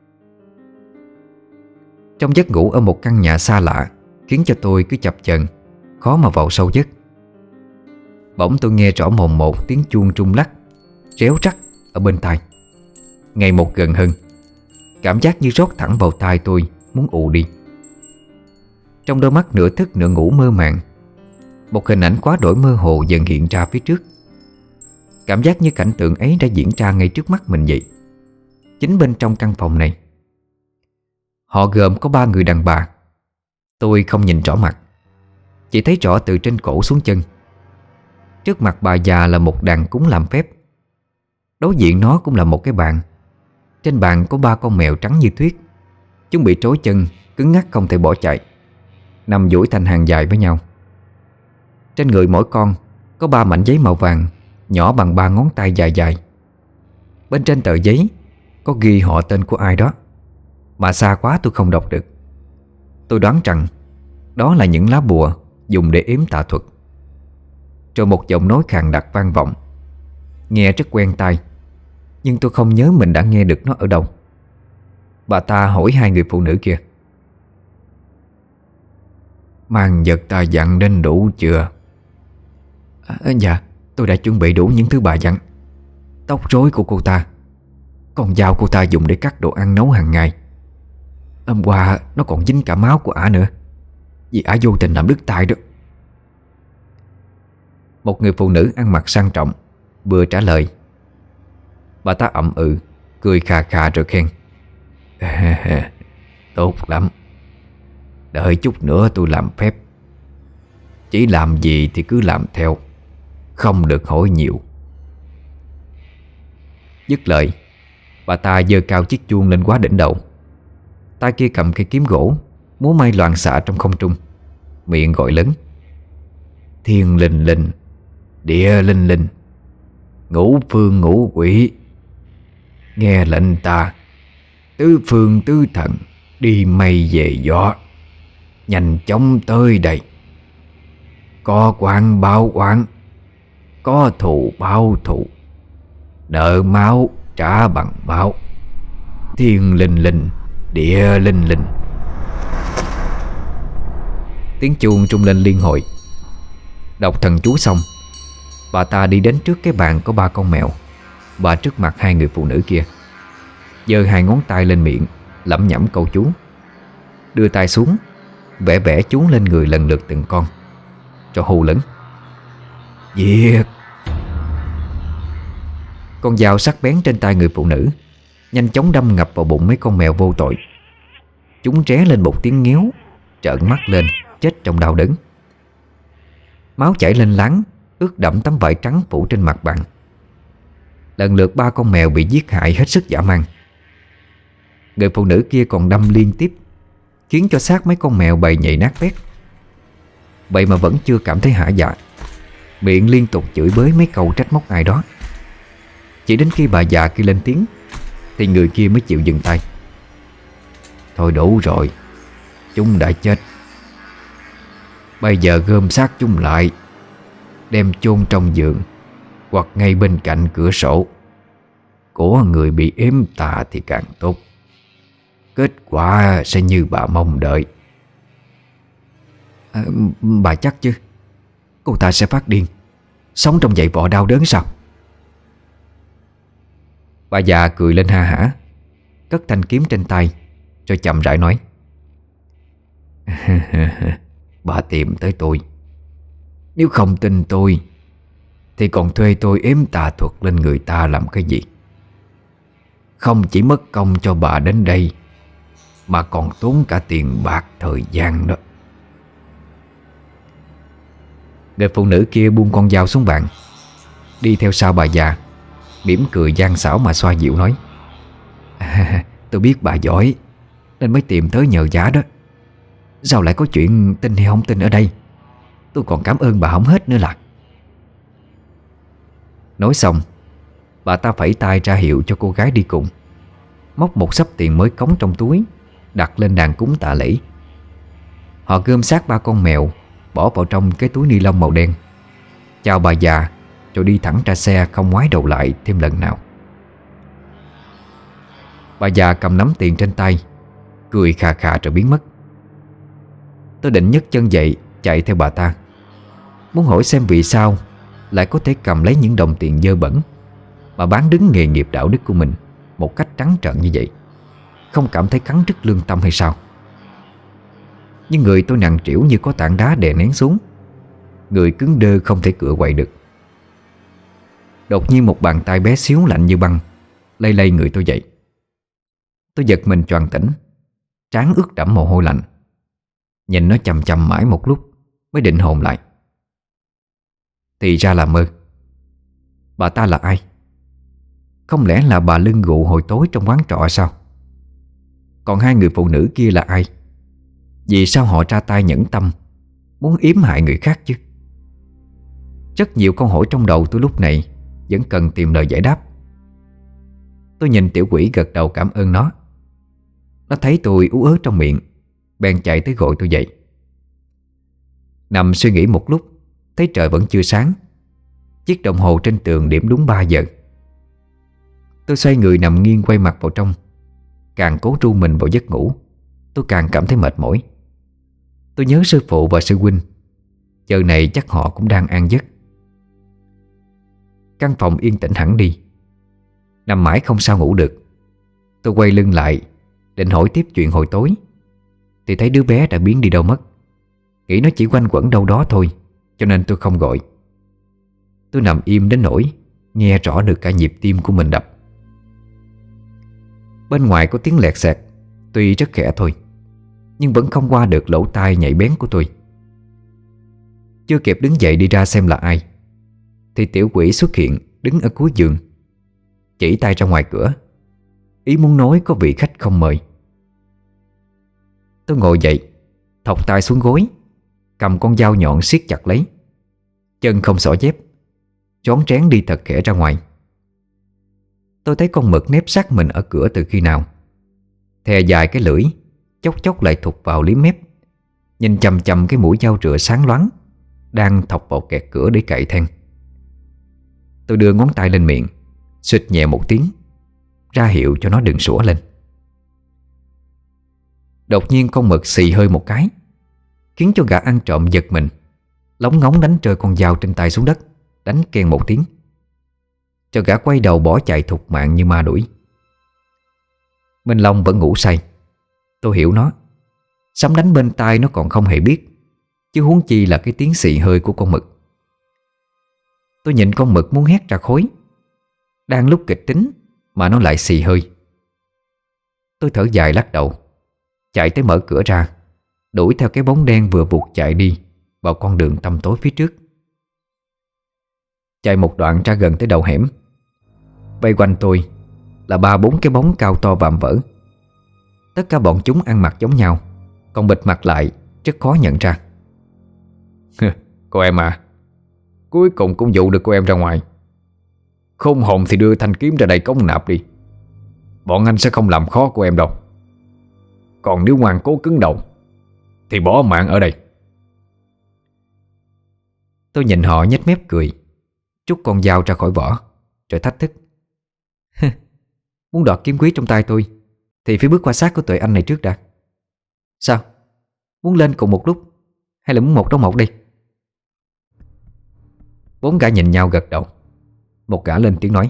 Trong giấc ngủ ở một căn nhà xa lạ khiến cho tôi cứ chập chờn, khó mà vào sâu giấc. Bỗng tôi nghe rõ mồn một tiếng chuông rung lắc, réo rắt ở bên tai, ngày một gần hơn. Cảm giác như rót thẳng vào tai tôi, muốn ù đi. Trong đôi mắt nửa thức nửa ngủ mơ màng, một hình ảnh quá đổi mơ hồ dần hiện ra phía trước. Cảm giác như cảnh tượng ấy đã diễn ra ngay trước mắt mình vậy. Chính bên trong căn phòng này. Họ gồm có 3 người đàn bà. Tôi không nhìn rõ mặt, chỉ thấy rõ từ trên cổ xuống chân. Trước mặt bà già là một đàn cúng làm phép. Đối diện nó cũng là một cái bàn. Trên bàn có 3 con mèo trắng như tuyết. Chúng bị trói chân, cứng ngắc không thể bỏ chạy, nằm duỗi thành hàng dài với nhau. Trên người mỗi con có 3 mảnh giấy màu vàng, nhỏ bằng 3 ngón tay dài dài. Bên trên tờ giấy có ghi họ tên của ai đó, mà xa quá tôi không đọc được. Tôi đoán rằng đó là những lá bùa dùng để yếm tà thuật. Rồi một giọng nói khàn đặc vang vọng, nghe rất quen tai, nhưng tôi không nhớ mình đã nghe được nó ở đâu. Bà ta hỏi 2 người phụ nữ kia: "Mang vật ta dặn đến đủ chưa?" Dạ, tôi đã chuẩn bị đủ những thứ bà dặn. Tóc rối của cô ta, con dao cô ta dùng để cắt đồ ăn nấu hàng ngày. Hôm qua nó còn dính cả máu của ả nữa, vì ả vô tình làm đứt tay đó. Một người phụ nữ ăn mặc sang trọng vừa trả lời. Bà ta ậm ừ, cười khà khà rồi khen: "Tốt lắm. Đợi chút nữa tôi làm phép. Chỉ làm gì thì cứ làm theo, không được hỏi nhiều. Dứt lời, bà ta giơ cao chiếc chuông lên quá đỉnh đầu. Tay kia cầm cây kiếm gỗ, múa may loạn xạ trong không trung, miệng gọi lớn: Thiên linh linh, địa linh linh, ngũ phương ngũ quỷ, nghe lệnh ta, tứ phương tứ thần, đi mây về gió, nhanh chóng tới đây. Có oán báo oán, có thù báo thù, nợ máu trả bằng máu. Thiên linh linh, địa linh linh. Tiếng chuông trung lên liên hồi. Đọc thần chú xong, bà ta đi đến trước cái bàn có 3 con mèo và trước mặt hai người phụ nữ kia, giơ 2 ngón tay lên miệng, lẩm nhẩm câu chú, đưa tay xuống, vẽ vẽ chú lên người lần lượt từng con, cho hù lớn: Giết! Con dao sắc bén trên tay người phụ nữ nhanh chóng đâm ngập vào bụng mấy con mèo vô tội. Chúng ré lên một tiếng ngéo, trợn mắt lên, chết trong đau đớn. Máu chảy lên láng, ướt đẫm tấm vải trắng phủ trên mặt bàn. Lần lượt 3 con mèo bị giết hại hết sức dã man. Người phụ nữ kia còn đâm liên tiếp, khiến cho xác mấy con mèo bầy nhầy nát bét. Vậy mà vẫn chưa cảm thấy hả dạ, miệng liên tục chửi bới mấy câu trách móc ai đó. Chỉ đến khi bà già kia lên tiếng thì người kia mới chịu dừng tay. Thôi đủ rồi, chúng đã chết. Bây giờ gom xác chúng lại, đem chôn trong giường hoặc ngay bên cạnh cửa sổ. Của người bị ếm tà thì càng tốt, kết quả sẽ như bà mong đợi. Bà chắc chứ? Cô ta sẽ phát điên, sống trong dãy vọ đau đớn sao? Bà già cười lên ha hả, cất thanh kiếm trên tay, rồi chậm rãi nói: Bà tìm tới tôi, nếu không tin tôi thì còn thuê tôi ếm tà thuật lên người ta làm cái gì? Không chỉ mất công cho bà đến đây, mà còn tốn cả tiền bạc thời gian đó. Người phụ nữ kia buông con dao xuống bàn, đi theo sau bà già, mỉm cười gian xảo mà xoa dịu nói: Tôi biết bà giỏi nên mới tìm tới nhờ vả đó. Sao lại có chuyện tin hay không tin ở đây? Tôi còn cảm ơn bà không hết nữa là. Nói xong, bà ta phẩy tay ra hiệu cho cô gái đi cùng, móc một xấp tiền mới cống trong túi, đặt lên đàn cúng tạ lễ. Họ gom xác 3 con mèo, bỏ vào trong cái túi ni lông màu đen, chào bà già, rồi đi thẳng ra xe, không ngoái đầu lại thêm lần nào. Bà già cầm nắm tiền trên tay, cười khà khà rồi biến mất. Tôi định nhấc chân dậy chạy theo bà ta, muốn hỏi xem vì sao lại có thể cầm lấy những đồng tiền dơ bẩn mà bán đứng nghề nghiệp đạo đức của mình một cách trắng trợn như vậy, không cảm thấy cắn rứt lương tâm hay sao. Nhưng người tôi nặng trĩu như có tảng đá đè nén xuống, người cứng đơ không thể cựa quậy được. Đột nhiên một bàn tay bé xíu lạnh như băng lay lay người tôi dậy. Tôi giật mình choàng tỉnh, trán ướt đẫm mồ hôi lạnh, nhìn nó chằm chằm mãi một lúc mới định hồn lại. Thì ra là mơ. Bà ta là ai? Không lẽ là bà lưng gụ hồi tối trong quán trọ sao? Còn 2 người phụ nữ kia là ai? Vì sao họ ra tay nhẫn tâm, muốn yếm hại người khác chứ? Rất nhiều câu hỏi trong đầu tôi lúc này vẫn cần tìm lời giải đáp. Tôi nhìn tiểu quỷ gật đầu cảm ơn nó. Nó thấy tôi ú ớ trong miệng, bèn chạy tới gọi tôi dậy. Nằm suy nghĩ một lúc, thấy trời vẫn chưa sáng. Chiếc đồng hồ trên tường điểm đúng 3 giờ. Tôi xoay người nằm nghiêng quay mặt vào trong. Càng cố ru mình vào giấc ngủ, tôi càng cảm thấy mệt mỏi. Tôi nhớ sư phụ và sư huynh, giờ này chắc họ cũng đang an giấc. Căn phòng yên tĩnh hẳn đi. Nằm mãi không sao ngủ được. Tôi quay lưng lại định hỏi tiếp chuyện hồi tối, thì thấy đứa bé đã biến đi đâu mất. Nghĩ nó chỉ quanh quẩn đâu đó thôi, cho nên tôi không gọi. Tôi nằm im đến nỗi nghe rõ được cả nhịp tim của mình đập. Bên ngoài có tiếng lẹt xẹt, tuy rất khẽ thôi, nhưng vẫn không qua được lỗ tai nhạy bén của tôi. Chưa kịp đứng dậy đi ra xem là ai thì tiểu quỷ xuất hiện đứng ở cuối giường, chỉ tay ra ngoài cửa, ý muốn nói có vị khách không mời. Tôi ngồi dậy, thọc tay xuống gối, cầm con dao nhọn siết chặt lấy. Chân không xỏ dép, chón trén đi thật khẽ ra ngoài. Tôi thấy con mực nép sát mình ở cửa từ khi nào. Thè dài cái lưỡi, chốc chốc lại thụt vào liếm mép, nhìn chằm chằm cái mũi dao rựa sáng loáng đang thọc vào kẹt cửa để cậy then. Tôi đưa ngón tay lên miệng, xịt nhẹ một tiếng, ra hiệu cho nó đừng sủa lên. Đột nhiên con mực xì hơi một cái, khiến cho gã ăn trộm giật mình, lóng ngóng đánh rơi con dao trên tay xuống đất, đánh keng một tiếng. Cho gã quay đầu bỏ chạy thục mạng như ma đuổi. Minh Long vẫn ngủ say. Tôi hiểu nó. Sấm đánh bên tai nó còn không hề biết, chứ huống chi là cái tiếng xì hơi của con mực. Tôi nhìn con mực muốn hét ra khối. Đang lúc kịch tính mà nó lại xì hơi. Tôi thở dài lắc đầu, chạy tới mở cửa ra, đuổi theo cái bóng đen vừa vụt chạy đi vào con đường tăm tối phía trước. Chạy một đoạn ra gần tới đầu hẻm, vây quanh tôi là 3-4 cái bóng cao to vạm vỡ. Tất cả bọn chúng ăn mặc giống nhau, còn bịt mặt lại rất khó nhận ra. Cô em à, cuối cùng cũng dụ được cô em ra ngoài. Khôn hồn thì đưa thanh kiếm ra đây cống nạp đi. Bọn anh sẽ không làm khó cô em đâu. Còn nếu ngoan cố cứng đầu thì bỏ mạng ở đây. Tôi nhìn họ nhếch mép cười, trút con dao ra khỏi vỏ, rồi thách thức. Muốn đoạt kiếm quý trong tay tôi thì phải bước qua xác của tụi anh này trước đã. Sao? Muốn lên cùng một lúc hay là muốn một đấu một đi? 4 gã nhìn nhau gật đầu. Một gã lên tiếng nói.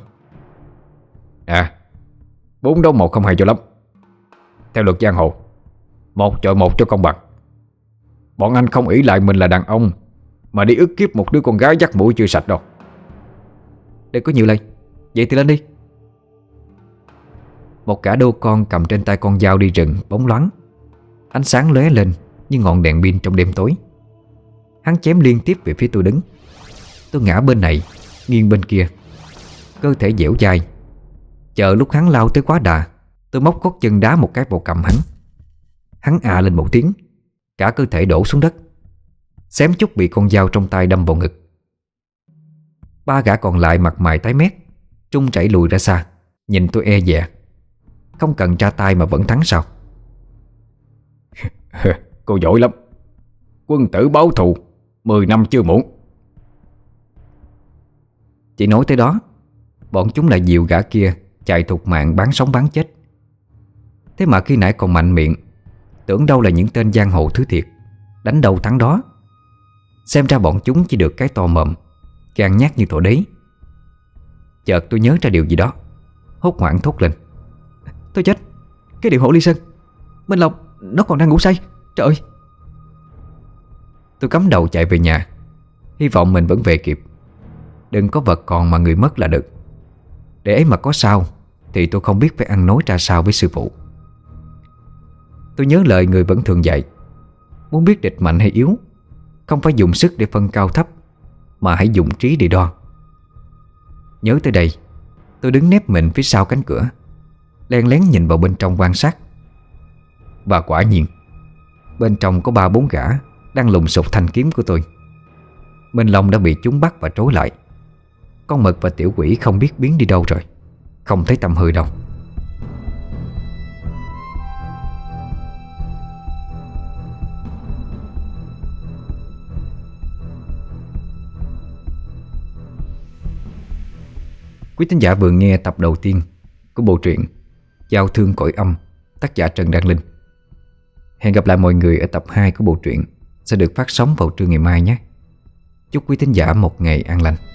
4 đấu 1 không hay cho lắm. Theo luật giang hồ, 1 chọi 1 cho công bằng. Bọn anh không ỷ lại mình là đàn ông mà đi ức kiếp một đứa con gái dắt mũi chưa sạch đâu. Đừng có nhiều lời, vậy thì lên đi. Một gã đô con cầm trên tay con dao đi rừng bóng loáng, ánh sáng lóe lên như ngọn đèn pin trong đêm tối. Hắn chém liên tiếp về phía tôi đứng. Tôi ngã bên này, nghiêng bên kia, cơ thể dẻo dai. Chờ lúc hắn lao tới quá đà, tôi móc gót chân đá một cái vào cằm hắn. Hắn lên một tiếng, cả cơ thể đổ xuống đất, xém chút bị con dao trong tay đâm vào ngực. 3 gã còn lại mặt mày tái mét, trung chảy lùi ra xa, nhìn tôi e dè. Không cần tra tay mà vẫn thắng sao? Cô giỏi lắm. Quân tử báo thù 10 năm chưa muộn. Chỉ nói tới đó, bọn chúng lại dìu gã kia chạy thục mạng bán sống bán chết. Thế mà khi nãy còn mạnh miệng, tưởng đâu là những tên giang hồ thứ thiệt, đánh đâu thắng đó. Xem ra bọn chúng chỉ được cái to mồm, gan nhát như thổ đế. Chợt tôi nhớ ra điều gì đó, hốt hoảng thốt lên. Tôi chết, cái điệu hổ ly sơn, Minh Long nó còn đang ngủ say. Trời ơi! Tôi cắm đầu chạy về nhà, hy vọng mình vẫn về kịp. Đừng có vật còn mà người mất là được. Để ấy mà có sao thì tôi không biết phải ăn nói ra sao với sư phụ. Tôi nhớ lời người vẫn thường dạy, muốn biết địch mạnh hay yếu, không phải dùng sức để phân cao thấp, mà hãy dùng trí để đo. Nhớ tới đây, tôi đứng nép mình phía sau cánh cửa, len lén nhìn vào bên trong quan sát. Và quả nhiên, bên trong có 3-4 gã đang lùng sục thanh kiếm của tôi. Minh Long đã bị chúng bắt và trối lại. Con mực và tiểu quỷ không biết biến đi đâu rồi, không thấy tăm hơi đâu. Quý thính giả vừa nghe tập đầu tiên của bộ truyện Giao thương cõi âm, tác giả Trần Đăng Linh. Hẹn gặp lại mọi người ở tập 2 của bộ truyện sẽ được phát sóng vào trưa ngày mai nhé. Chúc quý thính giả một ngày an lành.